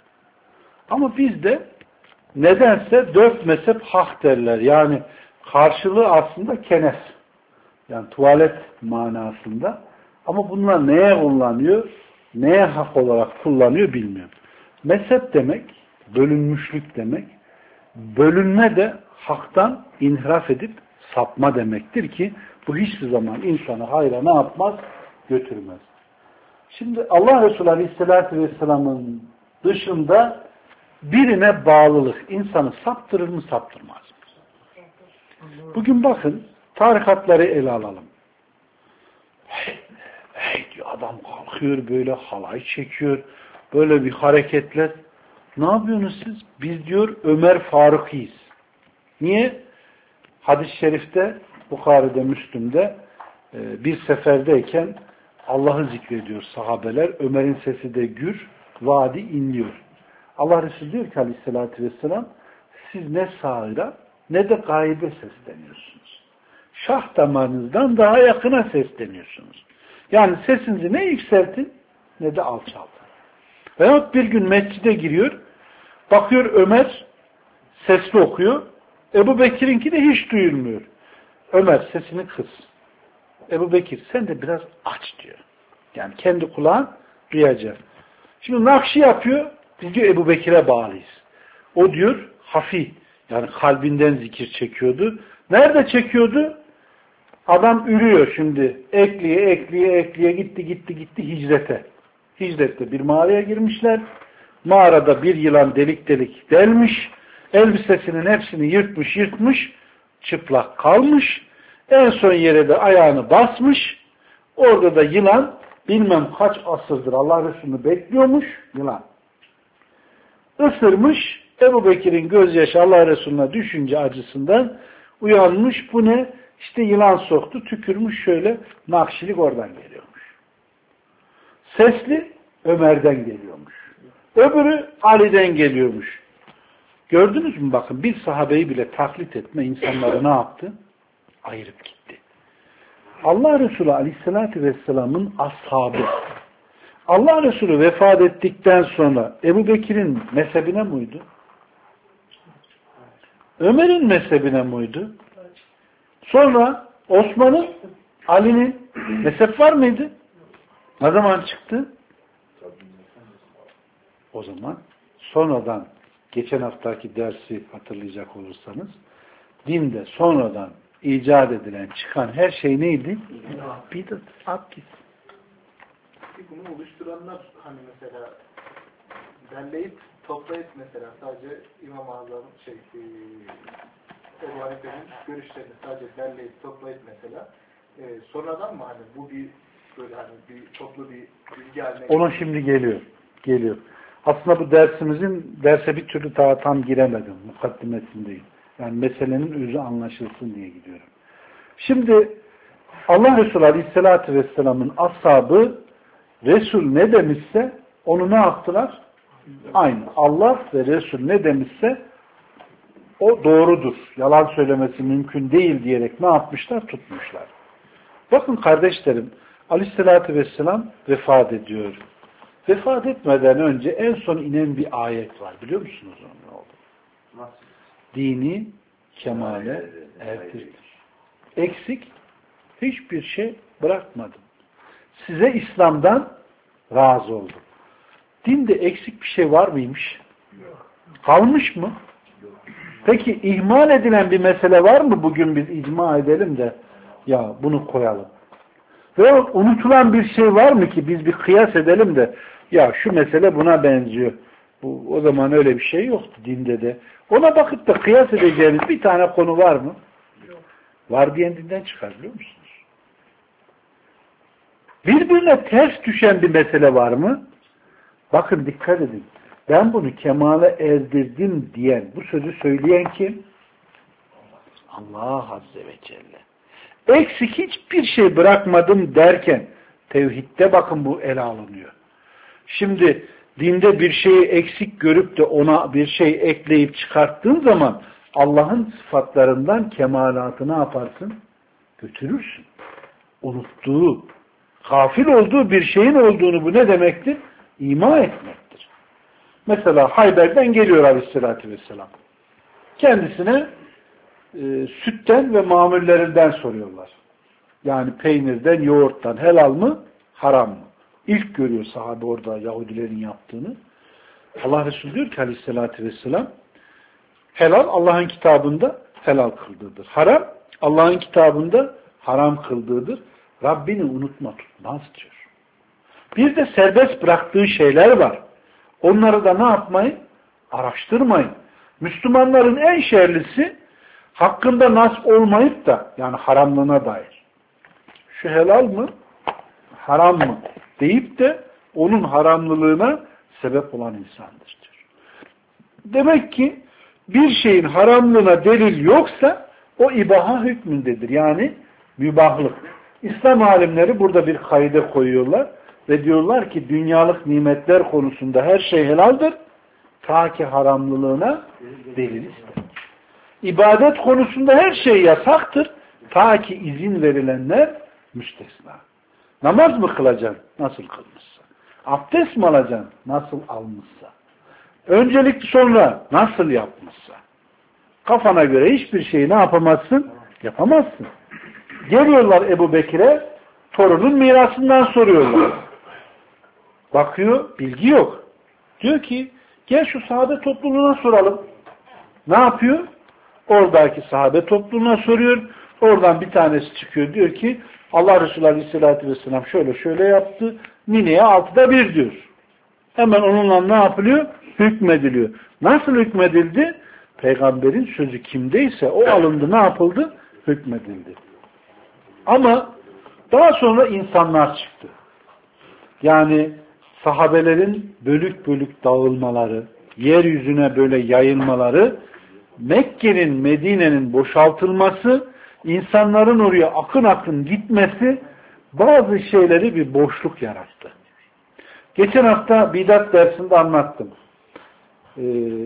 Ama bizde nedense dört mezhep hak derler. Yani karşılığı aslında kenes. Yani tuvalet manasında. Ama bunlar neye kullanıyor? Neye hak olarak kullanıyor bilmiyorum. Mezhep demek, bölünmüşlük demek. Bölünme de haktan inhiraf edip sapma demektir ki bu hiçbir zaman insanı hayra ne yapmaz? Götürmez. Şimdi Allah Resulü Aleyhisselatü Vesselam'ın dışında birine bağlılık insanı saptırır mı saptırmaz mı? Bugün bakın tarikatları ele alalım. Hey, hey diyor adam kalkıyor böyle halay çekiyor. Böyle bir hareketler. Ne yapıyorsunuz siz? Biz diyor Ömer Faruk'iyiz. Niye? Hadis-i şerifte Bukhari'de, Müslüm'de bir seferdeyken Allah'ı zikrediyor sahabeler. Ömer'in sesi de gür, vadi inliyor. Allah Resulü diyor ki aleyhissalatü vesselam siz ne sağıra ne de gaybe sesleniyorsunuz. Şah damarınızdan daha yakına sesleniyorsunuz. Yani sesinizi ne yükseltin ne de alçaltın. Veyahut bir gün mescide giriyor, bakıyor Ömer sesli okuyor, Ebu Bekir'inki de hiç duyulmuyor. Ömer sesini kıs. Ebu Bekir sen de biraz aç diyor. Yani kendi kulağın duyacak. Şimdi nakşi yapıyor, biz diyor Ebu Bekir'e bağlıyız. O diyor hafi, yani kalbinden zikir çekiyordu. Nerede çekiyordu? Adam ürüyor şimdi. Ekliye, ekliye, ekliye gitti, gitti, gitti hicrete. Hicrette bir mağaraya girmişler. Mağarada bir yılan delik delik delmiş. Elbisesinin hepsini yırtmış, yırtmış. Çıplak kalmış. En son yere de ayağını basmış. Orada da yılan bilmem kaç asırdır Allah Resulü'nü bekliyormuş. Yılan. Isırmış. Ebu Bekir'in gözyaşı Allah Resulü'ne düşünce acısından uyanmış. Bu ne? İşte yılan soktu, tükürmüş şöyle. Nakşilik oradan geliyormuş. Sesli Ömer'den geliyormuş. Öbürü Ali'den geliyormuş. Gördünüz mü bakın bir sahabeyi bile taklit etme insanları ne yaptı? Ayırıp gitti. Allah Resulü Aleyhisselatü Vesselam'ın ashabı. Allah Resulü vefat ettikten sonra Ebu Bekir'in mezhebine muydu? Ömer'in mezhebine muydu? Sonra Osman'ın, Ali'nin mezhep var mıydı? Ne zaman çıktı? O zaman sonradan geçen haftaki dersi hatırlayacak olursanız dinde sonradan icat edilen, çıkan her şey neydi? Bidat. At gitsin. Bunu oluşturanlar hani mesela derleyip toplayıp mesela sadece İmam Azam şey Ebu Hanife'nin görüşlerini sadece derleyip toplayıp mesela e, sonradan mı hani bu bir böyle hani bir toplu bir bilgi haline Ona şimdi geliyor. Geliyor. Aslında bu dersimizin derse bir türlü daha tam giremedim. Mukaddimesindeyim. Yani meselenin özü anlaşılsın diye gidiyorum. Şimdi Allah Resulü Aleyhisselatü Vesselam'ın ashabı Resul ne demişse onu ne yaptılar? Aynı. Allah ve Resul ne demişse o doğrudur. Yalan söylemesi mümkün değil diyerek ne yapmışlar? Tutmuşlar. Bakın kardeşlerim, Aleyhisselatü Vesselam vefat ediyor. Vefat etmeden önce en son inen bir ayet var. Biliyor musunuz onun ne oldu? Nasıl? Dini kemale erdirdim. Eksik hiçbir şey bırakmadım. Size İslam'dan razı oldum. Dinde eksik bir şey var mıymış? Yok. Kalmış mı? Yok. Peki ihmal edilen bir mesele var mı bugün biz icma edelim de ya bunu koyalım? Veya unutulan bir şey var mı ki biz bir kıyas edelim de ya şu mesele buna benziyor. Bu, o zaman öyle bir şey yoktu dinde de. Ona bakıp da kıyas edeceğiniz bir tane konu var mı? Yok. Var diyen dinden çıkar biliyor musunuz? Birbirine ters düşen bir mesele var mı? Bakın dikkat edin. Ben bunu kemale erdirdim diyen, bu sözü söyleyen kim? Allah Azze ve Celle. Eksik hiçbir şey bırakmadım derken tevhidde bakın bu ele alınıyor. Şimdi dinde bir şeyi eksik görüp de ona bir şey ekleyip çıkarttığın zaman Allah'ın sıfatlarından kemalatı ne yaparsın? Götürürsün. Unuttuğu, gafil olduğu bir şeyin olduğunu bu ne demektir? İma etmektir. Mesela Hayber'den geliyor Aleyhisselatü Vesselam. Kendisine e, sütten ve mamullerinden soruyorlar. Yani peynirden, yoğurttan helal mı, haram mı? İlk görüyor sahabe orada Yahudilerin yaptığını. Allah Resulü diyor ki Aleyhisselatü Vesselam helal Allah'ın kitabında helal kıldığıdır. Haram Allah'ın kitabında haram kıldığıdır. Rabbini unutma tutmaz diyor. Bir de serbest bıraktığı şeyler var. Onları da ne yapmayın? Araştırmayın. Müslümanların en şerlisi hakkında nas olmayıp da yani haramlığına dair. Şu helal mı? Haram mı? Deyip de onun haramlılığına sebep olan insandır diyor. Demek ki bir şeyin haramlığına delil yoksa o ibaha hükmündedir. Yani mübahlık. İslam alimleri burada bir kaide koyuyorlar ve diyorlar ki dünyalık nimetler konusunda her şey helaldir ta ki haramlılığına delil ister. İbadet konusunda her şey yasaktır ta ki izin verilenler müstesna. Namaz mı kılacaksın? Nasıl kılmışsa. Abdest mi alacaksın? Nasıl almışsa. Öncelikli sonra nasıl yapmışsa. Kafana göre hiçbir şeyi ne yapamazsın? Yapamazsın. Geliyorlar Ebu Bekir'e torunun mirasından soruyorlar. Bakıyor, bilgi yok. Diyor ki gel şu sahabe topluluğuna soralım. Ne yapıyor? Oradaki sahabe topluluğuna soruyor. Oradan bir tanesi çıkıyor. Diyor ki Allah Resulü Aleyhisselatü Vesselam şöyle şöyle yaptı. Nineye altıda bir diyor. Hemen onunla ne yapılıyor? Hükmediliyor. Nasıl hükmedildi? Peygamberin sözü kimdeyse o alındı, ne yapıldı? Hükmedildi. Ama daha sonra insanlar çıktı. Yani sahabelerin bölük bölük dağılmaları, yeryüzüne böyle yayılmaları, Mekke'nin, Medine'nin boşaltılması, insanların oraya akın akın gitmesi bazı şeyleri bir boşluk yarattı. Geçen hafta bidat dersinde anlattım. Ee,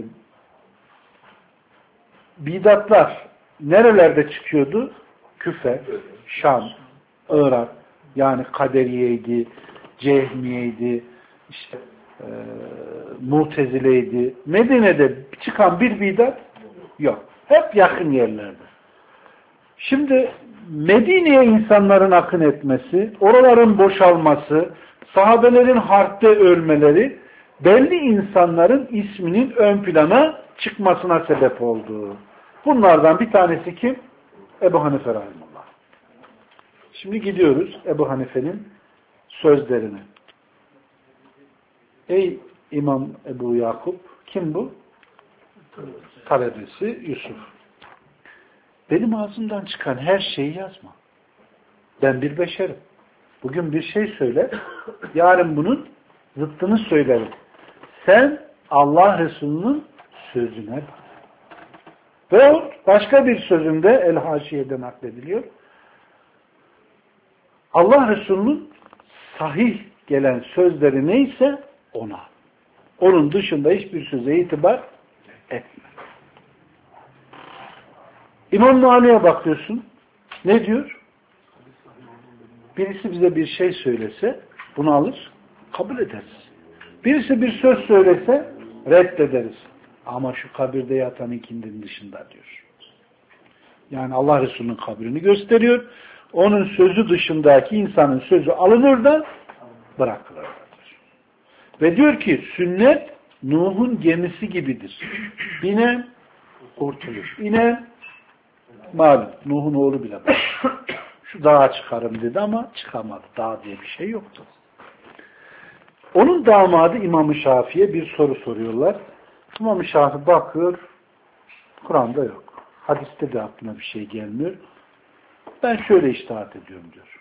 bidatlar nerelerde çıkıyordu? Küfe, Şam, Irak, yani Kaderiyeydi, Cehmiyeydi, işte e, Mutezile'ydi. Medine'de çıkan bir bidat yok. Hep yakın yerlerde. Şimdi Medine'ye insanların akın etmesi, oraların boşalması, sahabelerin harpte ölmeleri belli insanların isminin ön plana çıkmasına sebep oldu. Bunlardan bir tanesi kim? Ebu Hanife rahimullah. Şimdi gidiyoruz Ebu Hanife'nin sözlerine. Ey İmam Ebu Yakup, kim bu? Talebesi Yusuf. Benim ağzımdan çıkan her şeyi yazma. Ben bir beşerim. Bugün bir şey söyle, yarın bunun zıttını söylerim. Sen Allah Resulü'nün sözüne bak. Ve başka bir sözünde El-Haşiye'de naklediliyor. Allah Resulü'nün sahih gelen sözleri neyse ona. Onun dışında hiçbir söze itibar etme. İmam Ali'ye bakıyorsun. Ne diyor? Birisi bize bir şey söylese bunu alır, kabul ederiz. Birisi bir söz söylese reddederiz. Ama şu kabirde yatan ikindinin dışında diyor. Yani Allah Resulü'nün kabrini gösteriyor. Onun sözü dışındaki insanın sözü alınır da bırakılır. Ve diyor ki sünnet Nuh'un gemisi gibidir. Binen kurtulur. İnen malum. Nuh'un oğlu bile bak. Şu dağa çıkarım dedi ama çıkamadı. Dağ diye bir şey yoktu. Onun damadı İmam-ı Şafii'ye bir soru soruyorlar. İmam-ı Şafii bakıyor, Kur'an'da yok. Hadiste de aklına bir şey gelmiyor. Ben şöyle içtihat ediyorum diyor.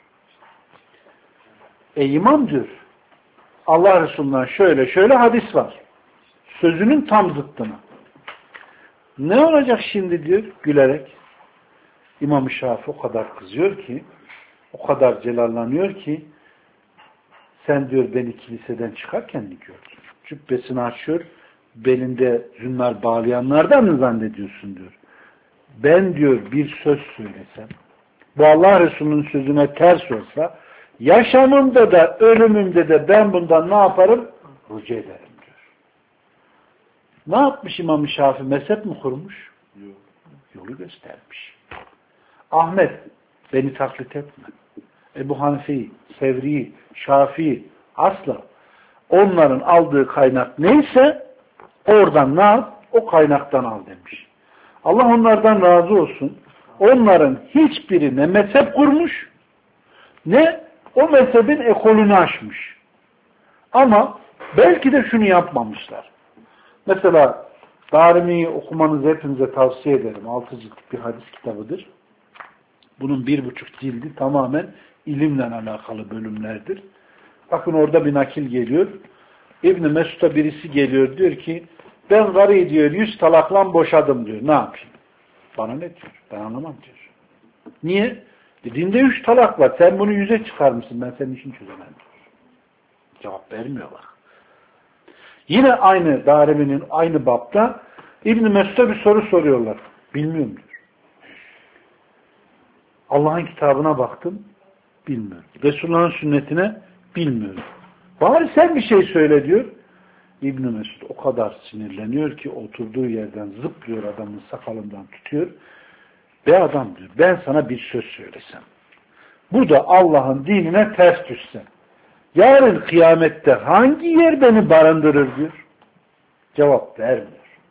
E imam diyor, Allah Resulü'nden şöyle şöyle hadis var. Sözünün tam zıttına. Ne olacak şimdi diyor gülerek. İmam-ı Şafii o kadar kızıyor ki, o kadar celallanıyor ki, sen diyor beni kiliseden çıkarken mi gördün? Cübbesini açıyor, belinde zünnar bağlayanlardan mı zannediyorsun diyor. Ben diyor bir söz söylesem, bu Allah Resulü'nün sözüne ters olsa, yaşamımda da ölümümde de ben bundan ne yaparım? Rücu ederim diyor. Ne yapmış İmam-ı Şafii? Mezhep mi kurmuş? Yok. Yolu göstermiş. Ahmet, beni taklit etme. Ebu Hanife, Sevri, Şafii, asla. Onların aldığı kaynak neyse oradan ne yap? O kaynaktan al demiş. Allah onlardan razı olsun. Onların hiçbiri ne mezhep kurmuş ne o mezhebin ekolünü aşmış. Ama belki de şunu yapmamışlar. Mesela Darimi'yi okumanızı hepinize tavsiye ederim. Altı ciltlik bir hadis kitabıdır. Bunun bir buçuk cildi tamamen ilimle alakalı bölümlerdir. Bakın orada bir nakil geliyor. İbn-i Mesud'a birisi geliyor diyor ki ben karıyı diyor yüz talakla boşadım diyor. Ne yapayım? Bana ne diyor? Ben anlamam diyor. Niye? Dinde üç talak var. Sen bunu yüze çıkarmışsın. Ben senin işini çözemem diyor. Cevap vermiyor bak. Yine aynı Darimi'nin aynı bapta İbn-i Mesud'a bir soru soruyorlar. Bilmiyorum diyor. Allah'ın kitabına baktım. Bilmiyorum. Resulullah'ın sünnetine bilmiyorum. Bari sen bir şey söyle diyor. İbn-i Mesud o kadar sinirleniyor ki oturduğu yerden zıplıyor adamın sakalından tutuyor. Be adam diyor ben sana bir söz söylesem. Bu da Allah'ın dinine ters düşse. Yarın kıyamette hangi yer beni barındırır diyor. Cevap vermiyor.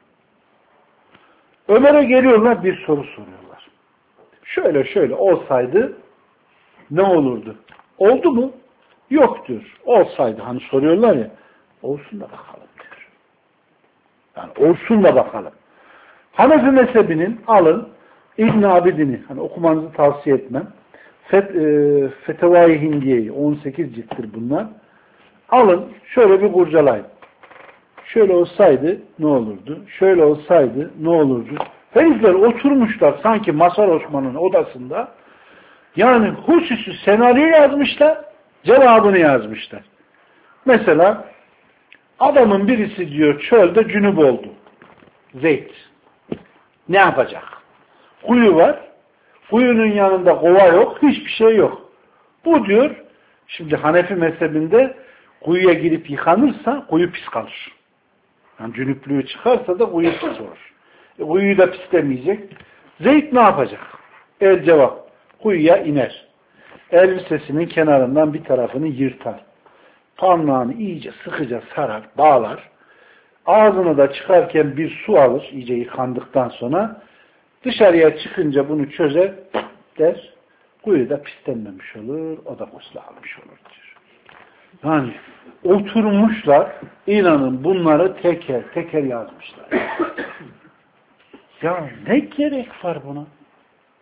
Ömer'e geliyorlar bir soru soruyorlar. Şöyle şöyle olsaydı ne olurdu? Oldu mu? Yok diyor. Olsaydı hani soruyorlar ya olsun da bakalım diyor. Yani olsun da bakalım. Hanefi mezhebinin alın İbn Abidin'i hani okumanızı tavsiye etmem. Fet, e, Fetevai Hindiye'yi on sekiz cilttir bunlar. Alın şöyle bir kurcalayın. Şöyle olsaydı ne olurdu? Şöyle olsaydı ne olurdu? Herifler oturmuşlar sanki Mazhar Osman'ın odasında. Yani hususi senaryo yazmışlar, cevabını yazmışlar. Mesela adamın birisi diyor çölde cünüp oldu. Zeyd. Ne yapacak? Kuyu var. Kuyunun yanında kova yok. Hiçbir şey yok. Bu diyor şimdi Hanefi mezhebinde kuyuya girip yıkanırsa kuyu pis kalır. Yani cünüplüğü çıkarsa da kuyu pis olur. E, kuyuyu da pislemeyecek. Zeyd ne yapacak? El cevap. Kuyuya iner. Elbisesinin kenarından bir tarafını yırtar. Parmağını iyice sıkıca sarar, bağlar. Ağzını da çıkarken bir su alır, iyice yıkandıktan sonra. Dışarıya çıkınca bunu çözer, der. Kuyu da pislenmemiş olur, o da gusül almış olur diyor. Yani oturmuşlar, inanın bunları teker teker yazmışlar. Ya ne gerek var buna?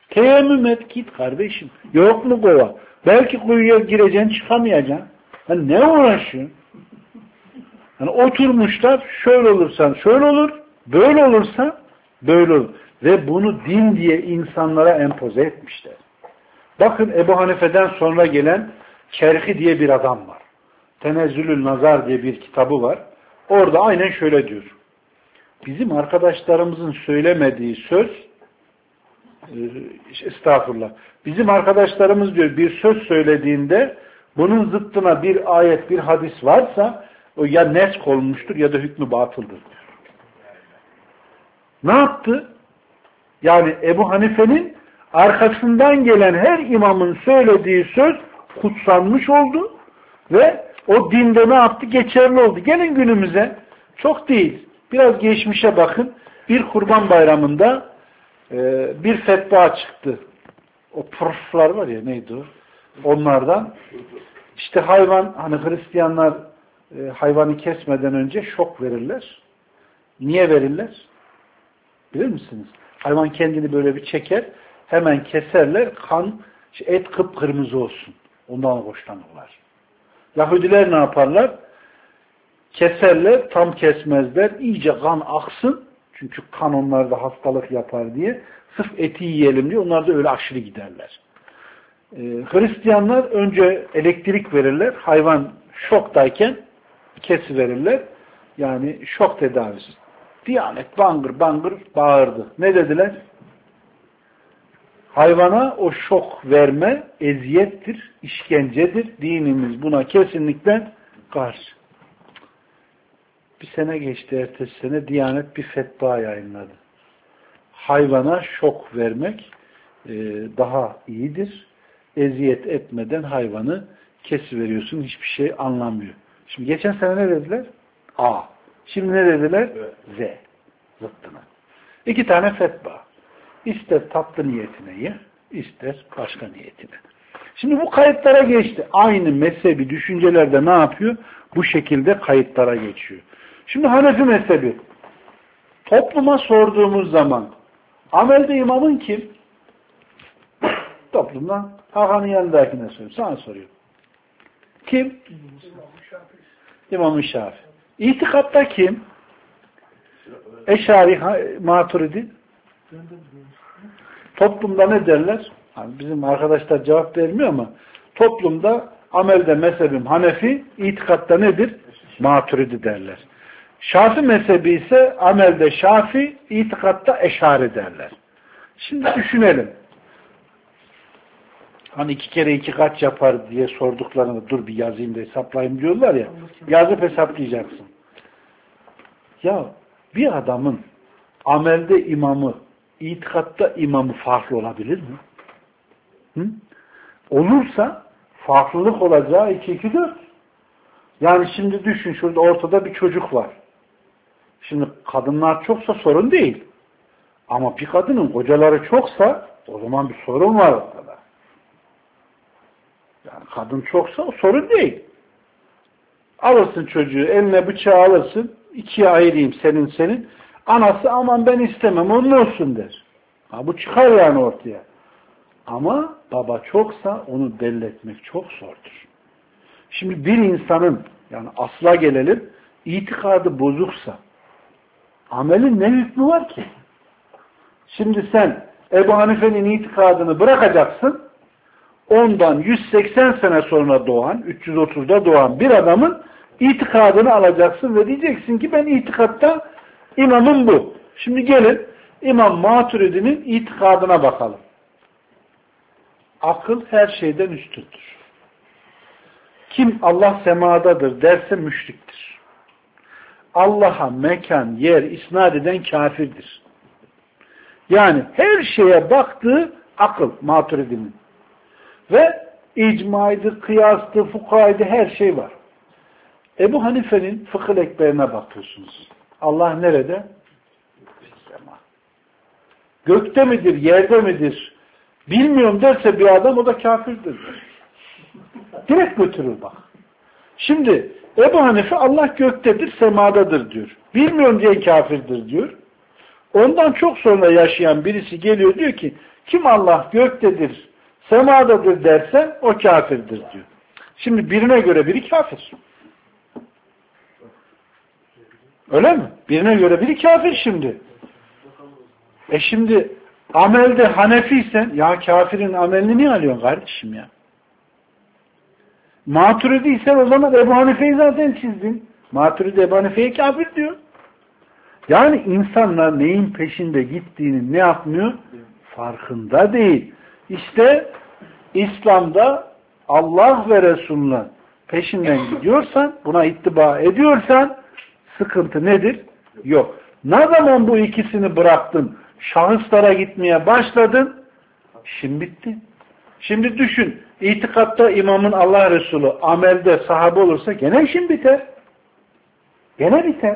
Teyemmüm et git kardeşim. Yok mu kova? Belki kuyuya gireceksin çıkamayacaksın. Hani ne uğraşıyorsun? Hani oturmuşlar şöyle olursan şöyle olur, böyle olursa böyle olur. Ve bunu din diye insanlara empoze etmişler. Bakın Ebu Hanife'den sonra gelen Kerhi diye bir adam var. Tenezzülül Nazar diye bir kitabı var. Orada aynen şöyle diyor. Bizim arkadaşlarımızın söylemediği söz estağfurullah. Bizim arkadaşlarımız diyor bir söz söylediğinde bunun zıttına bir ayet, bir hadis varsa o ya nesk olmuştur ya da hükmü batıldır diyor. Ne yaptı? Yani Ebu Hanife'nin arkasından gelen her imamın söylediği söz kutsanmış oldu ve o dinde ne yaptı? Geçerli oldu. Gelin günümüze. Çok değil. Biraz geçmişe bakın. Bir Kurban Bayramı'nda e, bir fetva çıktı. O pırflar var ya neydi o? Onlardan. İşte hayvan, hani Hristiyanlar e, hayvanı kesmeden önce şok verirler. Niye verirler? Bilir misiniz? Hayvan kendini böyle bir çeker. Hemen keserler. Kan, et kıpkırmızı olsun. Ondan hoşlanırlar. Yahudiler ne yaparlar? Keserler, tam kesmezler. İyice kan aksın. Çünkü kan onlarda hastalık yapar diye. Sırf eti yiyelim diye. Onlar da öyle aşırı giderler. Ee, Hristiyanlar önce elektrik verirler. Hayvan şoktayken kesiverirler. Yani şok tedavisi. Diyanet bangır bangır bağırdı. Ne dediler? Hayvana o şok verme eziyettir, işkencedir. Dinimiz buna kesinlikle karşı. Bir sene geçti, ertesi sene Diyanet bir fetva yayınladı. Hayvana şok vermek e, daha iyidir. Eziyet etmeden hayvanı kesiveriyorsun, hiçbir şey anlamıyor. Şimdi geçen sene ne dediler? A. Şimdi ne dediler? Z. Zıttına. İki tane fetva. İster tatlı niyetine ye, ister başka niyetine. Şimdi bu kayıtlara geçti. Aynı mezhebi düşüncelerde ne yapıyor? Bu şekilde kayıtlara geçiyor. Şimdi Hanefi mezhebi. Topluma sorduğumuz zaman amelde imamın kim? Toplumdan Hakan'ın yanındakine soruyorum. Sana soruyorum. Kim? İmam-ı Şafii. İtikatta kim? Eşari, Maturidi. Toplumda ne derler? Yani bizim arkadaşlar cevap vermiyor ama toplumda amelde mezhebim Hanefi, itikatta nedir? Maturidi derler. Şafii mezhebi ise amelde Şafii, itikatta Eşari derler. Şimdi düşünelim. Hani iki kere iki kaç yapar diye sorduklarında dur bir yazayım da hesaplayayım diyorlar ya. Yazıp hesaplayacaksın. Ya bir adamın amelde imamı, itikatta imamı farklı olabilir mi? Hı? Olursa farklılık olacağı iki iki dört. Yani şimdi düşün, şurada ortada bir çocuk var. Şimdi kadınlar çoksa sorun değil. Ama bir kadının kocaları çoksa o zaman bir sorun var ortada. Yani kadın çoksa o sorun değil. Alırsın çocuğu, eline bıçağı alırsın, ikiye ayırayım senin senin. Anası aman ben istemem onun olsun der. Ha, bu çıkar yani ortaya. Ama baba çoksa onu belli etmek çok zordur. Şimdi bir insanın, yani asla gelelim, itikadı bozuksa amelin ne hükmü var ki? Şimdi sen Ebu Hanife'nin itikadını bırakacaksın, ondan yüz seksen sene sonra doğan, üç yüz otuzda doğan bir adamın itikadını alacaksın ve diyeceksin ki ben itikatta imamım bu. Şimdi gelin İmam Maturidi'nin itikadına bakalım. Akıl her şeyden üstündür. Kim Allah semadadır derse müşriktir. Allah'a mekan, yer isnat eden kafirdir. Yani her şeye baktığı akıl Maturidi'nin. Ve icmaydı, kıyastı, fukaydı her şey var. Ebu Hanife'nin fıkıh ekberine bakıyorsunuz. Allah nerede? Gökte midir, yerde midir? Bilmiyorum derse bir adam o da kafirdir. Direkt götürür bak. Şimdi Ebu Hanife Allah göktedir, semadadır diyor. Bilmiyorum diye kafirdir diyor. Ondan çok sonra yaşayan birisi geliyor diyor ki Kim Allah göktedir, semadadır dersen o kafirdir diyor. Şimdi birine göre biri kafir. Öyle mi? Birine göre biri kafir şimdi. E şimdi amelde Hanefiysen ya kafirin amelini niye alıyorsun kardeşim ya? Maturidiysen o zaman Ebu Hanife'yi zaten çizdin. Maturidi Ebu Hanife'ye kafir diyor. Yani insanlar neyin peşinde gittiğini ne yapmıyor? Farkında değil. İşte İslam'da Allah ve Resulü'nün peşinden gidiyorsan, buna ittiba ediyorsan sıkıntı nedir? Yok. Ne zaman bu ikisini bıraktın, şahıslara gitmeye başladın, işin bitti. Şimdi düşün, itikatta imamın Allah Resulü, amelde sahabe olursa gene işin biter. Gene biter.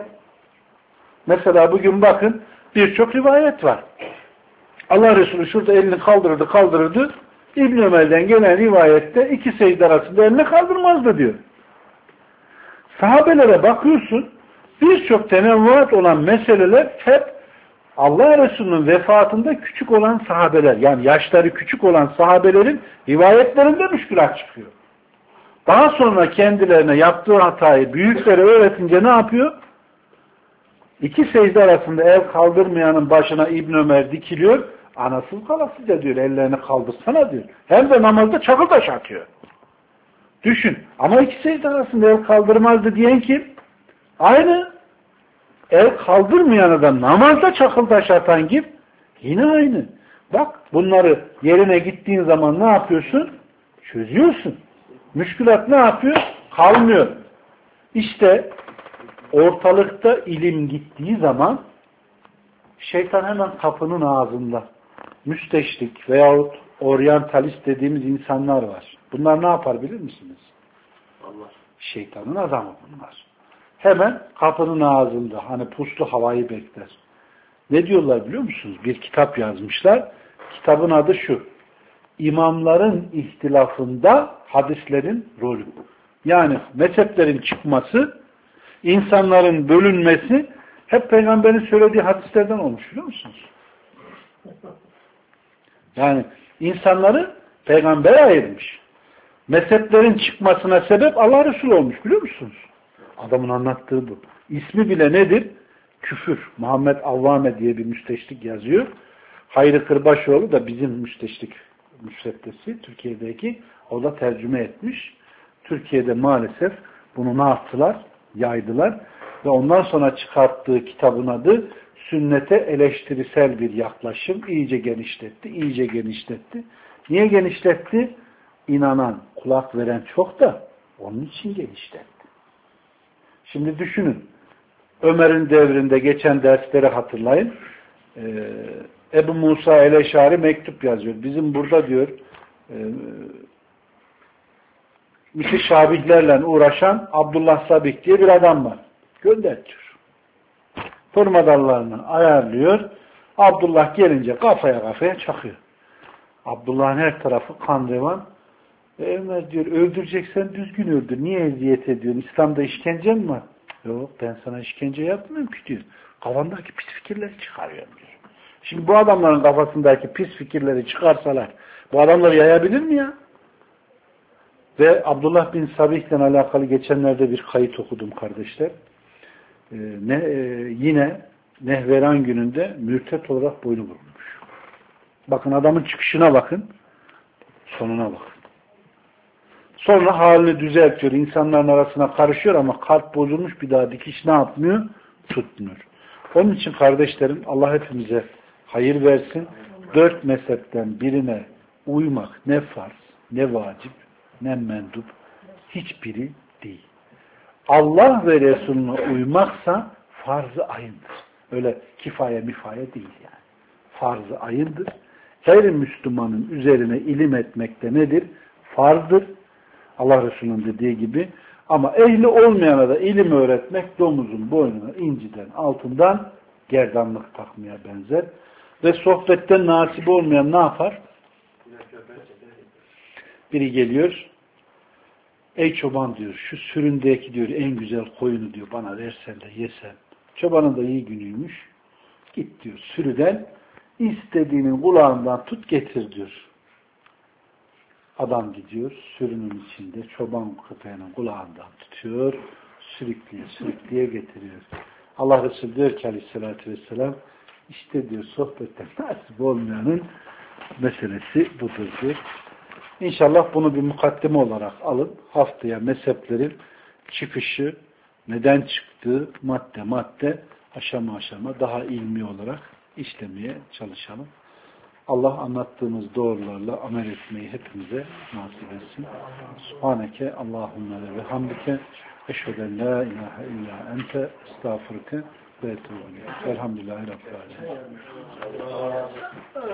Mesela bugün bakın, birçok rivayet var. Allah Resulü şurada elini kaldırırdı, kaldırırdı. İbn Ömer'den gelen rivayette iki secde arasında elini kaldırmazdı diyor. Sahabelere bakıyorsun, birçok tenevvuat olan meseleler hep Allah Resulü'nün vefatında küçük olan sahabeler, yani yaşları küçük olan sahabelerin rivayetlerinde müşkülat çıkıyor. Daha sonra kendilerine yaptığı hatayı büyüklere öğretince ne yapıyor? İki secde arasında el kaldırmayanın başına İbn Ömer dikiliyor. Anasız kalasıca diyor, ellerini kaldırsana diyor. Hem de namazda çakıl taş atıyor. Düşün. Ama iki secde arasında el kaldırmazdı diyen kim? Aynı. El kaldırmayan adam namazda çakıl taş atan kim? Yine aynı. Bak bunları yerine gittiğin zaman ne yapıyorsun? Çözüyorsun. Müşkülat ne yapıyor? Kalmıyor. İşte ortalıkta ilim gittiği zaman şeytan hemen kapının ağzında. Müsteşrik veyahut oryantalist dediğimiz insanlar var. Bunlar ne yapar bilir misiniz? Allah. Şeytanın adamı bunlar. Hemen kapının ağzında hani puslu havayı bekler. Ne diyorlar biliyor musunuz? Bir kitap yazmışlar. Kitabın adı şu. İmamların ihtilafında hadislerin rolü. Yani mezheplerin çıkması, insanların bölünmesi hep Peygamberin söylediği hadislerden olmuş biliyor musunuz? Yani insanları Peygamber ayırmış. Mezheplerin çıkmasına sebep Allah Resulü olmuş biliyor musunuz? Adamın anlattığı bu. İsmi bile nedir? Küfür. Muhammed Avvame diye bir müsteşrik yazıyor. Hayri Kırbaşoğlu da bizim müsteşrik müsveddesi Türkiye'deki. O da tercüme etmiş. Türkiye'de maalesef bunu ne yaptılar? Yaydılar. Ve ondan sonra çıkarttığı kitabın adı Sünnete Eleştirisel Bir Yaklaşım. İyice genişletti, iyice genişletti. Niye genişletti? İnanan, kulak veren çok da onun için genişletti. Şimdi düşünün. Ömer'in devrinde geçen dersleri hatırlayın. Ee, Ebu Musa el-Eşari mektup yazıyor. Bizim burada diyor e, müteşabihlerle uğraşan Abdullah Sabik diye bir adam var. Gönder diyor. Hırmadallarını ayarlıyor. Abdullah gelince kafaya kafaya çakıyor. Abdullah'ın her tarafı kan revan. E Ömer diyor öldüreceksen düzgün öldür. Niye eziyet ediyorsun? İslam'da işkence mi var? Yok ben sana işkence yapmıyorum ki diyor. Kafandaki pis fikirleri çıkarıyorum diyor. Şimdi bu adamların kafasındaki pis fikirleri çıkarsalar bu adamları yayabilir mi ya? Ve Abdullah bin Sabih'le alakalı geçenlerde bir kayıt okudum kardeşler. Ee, ne, e, yine Nehveran gününde mürtet olarak boynu vurulmuş. Bakın adamın çıkışına bakın. Sonuna bakın. Sonra halini düzeltiyor. İnsanların arasına karışıyor ama kalp bozulmuş bir daha dikiş ne yapmıyor? Tutmuyor. Onun için kardeşlerim Allah hepimize hayır versin. Dört mezhepten birine uymak ne farz, ne vacip, ne mendup hiçbiri değil. Allah ve Resulüne uymaksa farz-ı ayındır. Öyle kifaye mifaye değil yani. Farz-ı ayındır. Her Müslümanın üzerine ilim etmek de nedir? Farzdır. Allah Resulü'nün dediği gibi. Ama ehli olmayana da ilim öğretmek domuzun boynuna inciden, altından gerdanlık takmaya benzer. Ve sohbetten nasip olmayan ne yapar? Biri geliyor. Ey çoban diyor, şu süründeki diyor en güzel koyunu diyor bana versen de yesem. Çobanın da iyi günüymüş. Git diyor sürüden İstediğinin kulağından tut getir diyor. Adam gidiyor, sürünün içinde çoban köpeğinin kulağından tutuyor, sürükleye sürükleye getiriyor. Allah Resulü diyor ki aleyhissalatü vesselam, işte diyor sohbette nasip olmayanın meselesi budur diyor. İnşallah bunu bir mukaddeme olarak alın. Haftaya mezheplerin çıkışı, neden çıktığı madde madde, aşama aşama daha ilmi olarak işlemeye çalışalım. Allah anlattığımız doğrularla amel etmeyi hepimize nasip etsin. Subhaneke Allahümme ve hamdike eşheden la ilahe illa ente estağfurke ve etûbü ileyk. Elhamdülillahi Rabbil alemin.